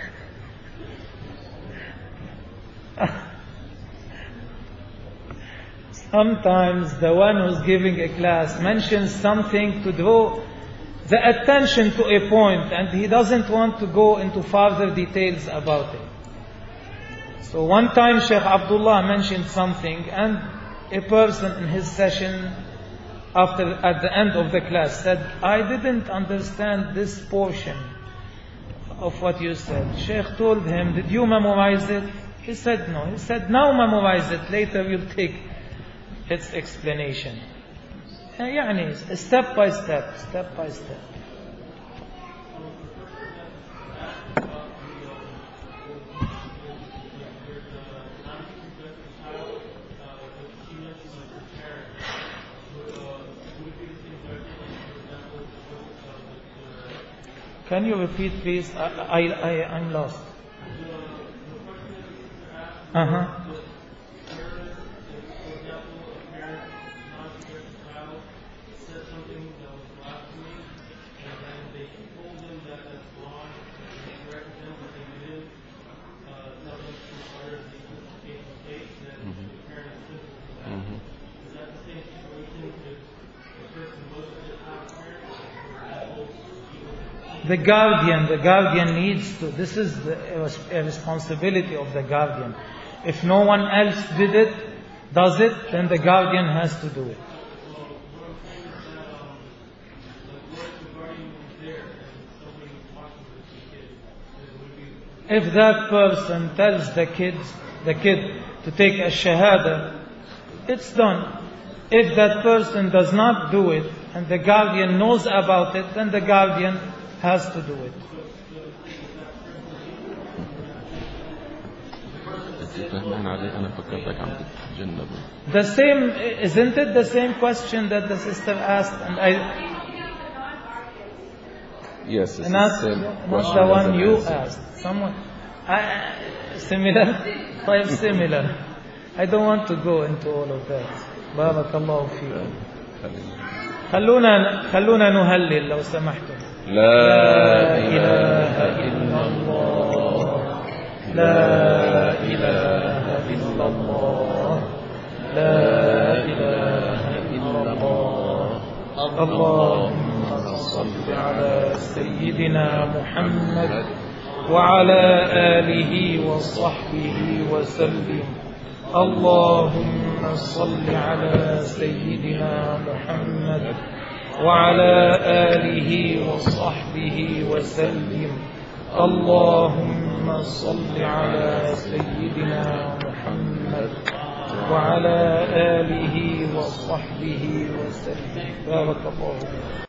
A: Sometimes the one who's giving a class mentions something to draw the attention to a point and he doesn't want to go into further details about it. So one time Sheikh Abdullah mentioned something and a person in his session after at the end of the class said, I didn't understand this portion of what you said. Sheikh told him, did you memorize it? He said no. He said, now memorize it, later you'll take its explanation. يعني step by step, step by step. Can you repeat please? I, I, I, I'm lost. Uh-huh. The guardian, the guardian needs to, this is the a responsibility of the guardian. If no one else did it, does it, then the guardian has to do it. If that person tells the kids, the kid to take a shahada, it's done. If that person does not do it, and the guardian knows about it, then the guardian has to do it. The same, isn't it the same question that the sister asked? And I,
B: yes, it's
A: not,
B: the same
A: not
B: question
A: the
B: as
A: one
B: an
A: you
B: answer.
A: asked. Someone, I, similar, type similar. I don't want to go into all of that. بارك الله فيكم. خلونا خلونا نهلل لو سمحتم.
B: لا
A: إله إلا الله. لا إله إلا الله. لا إله إلا الله. اللهم صل على سيدنا محمد وعلى آله وصحبه وسلم. اللهم صل على سيدنا محمد وعلى آله وصحبه وسلم. اللهم صل على سيدنا محمد وعلى آله وصحبه وسلم. بارك الله.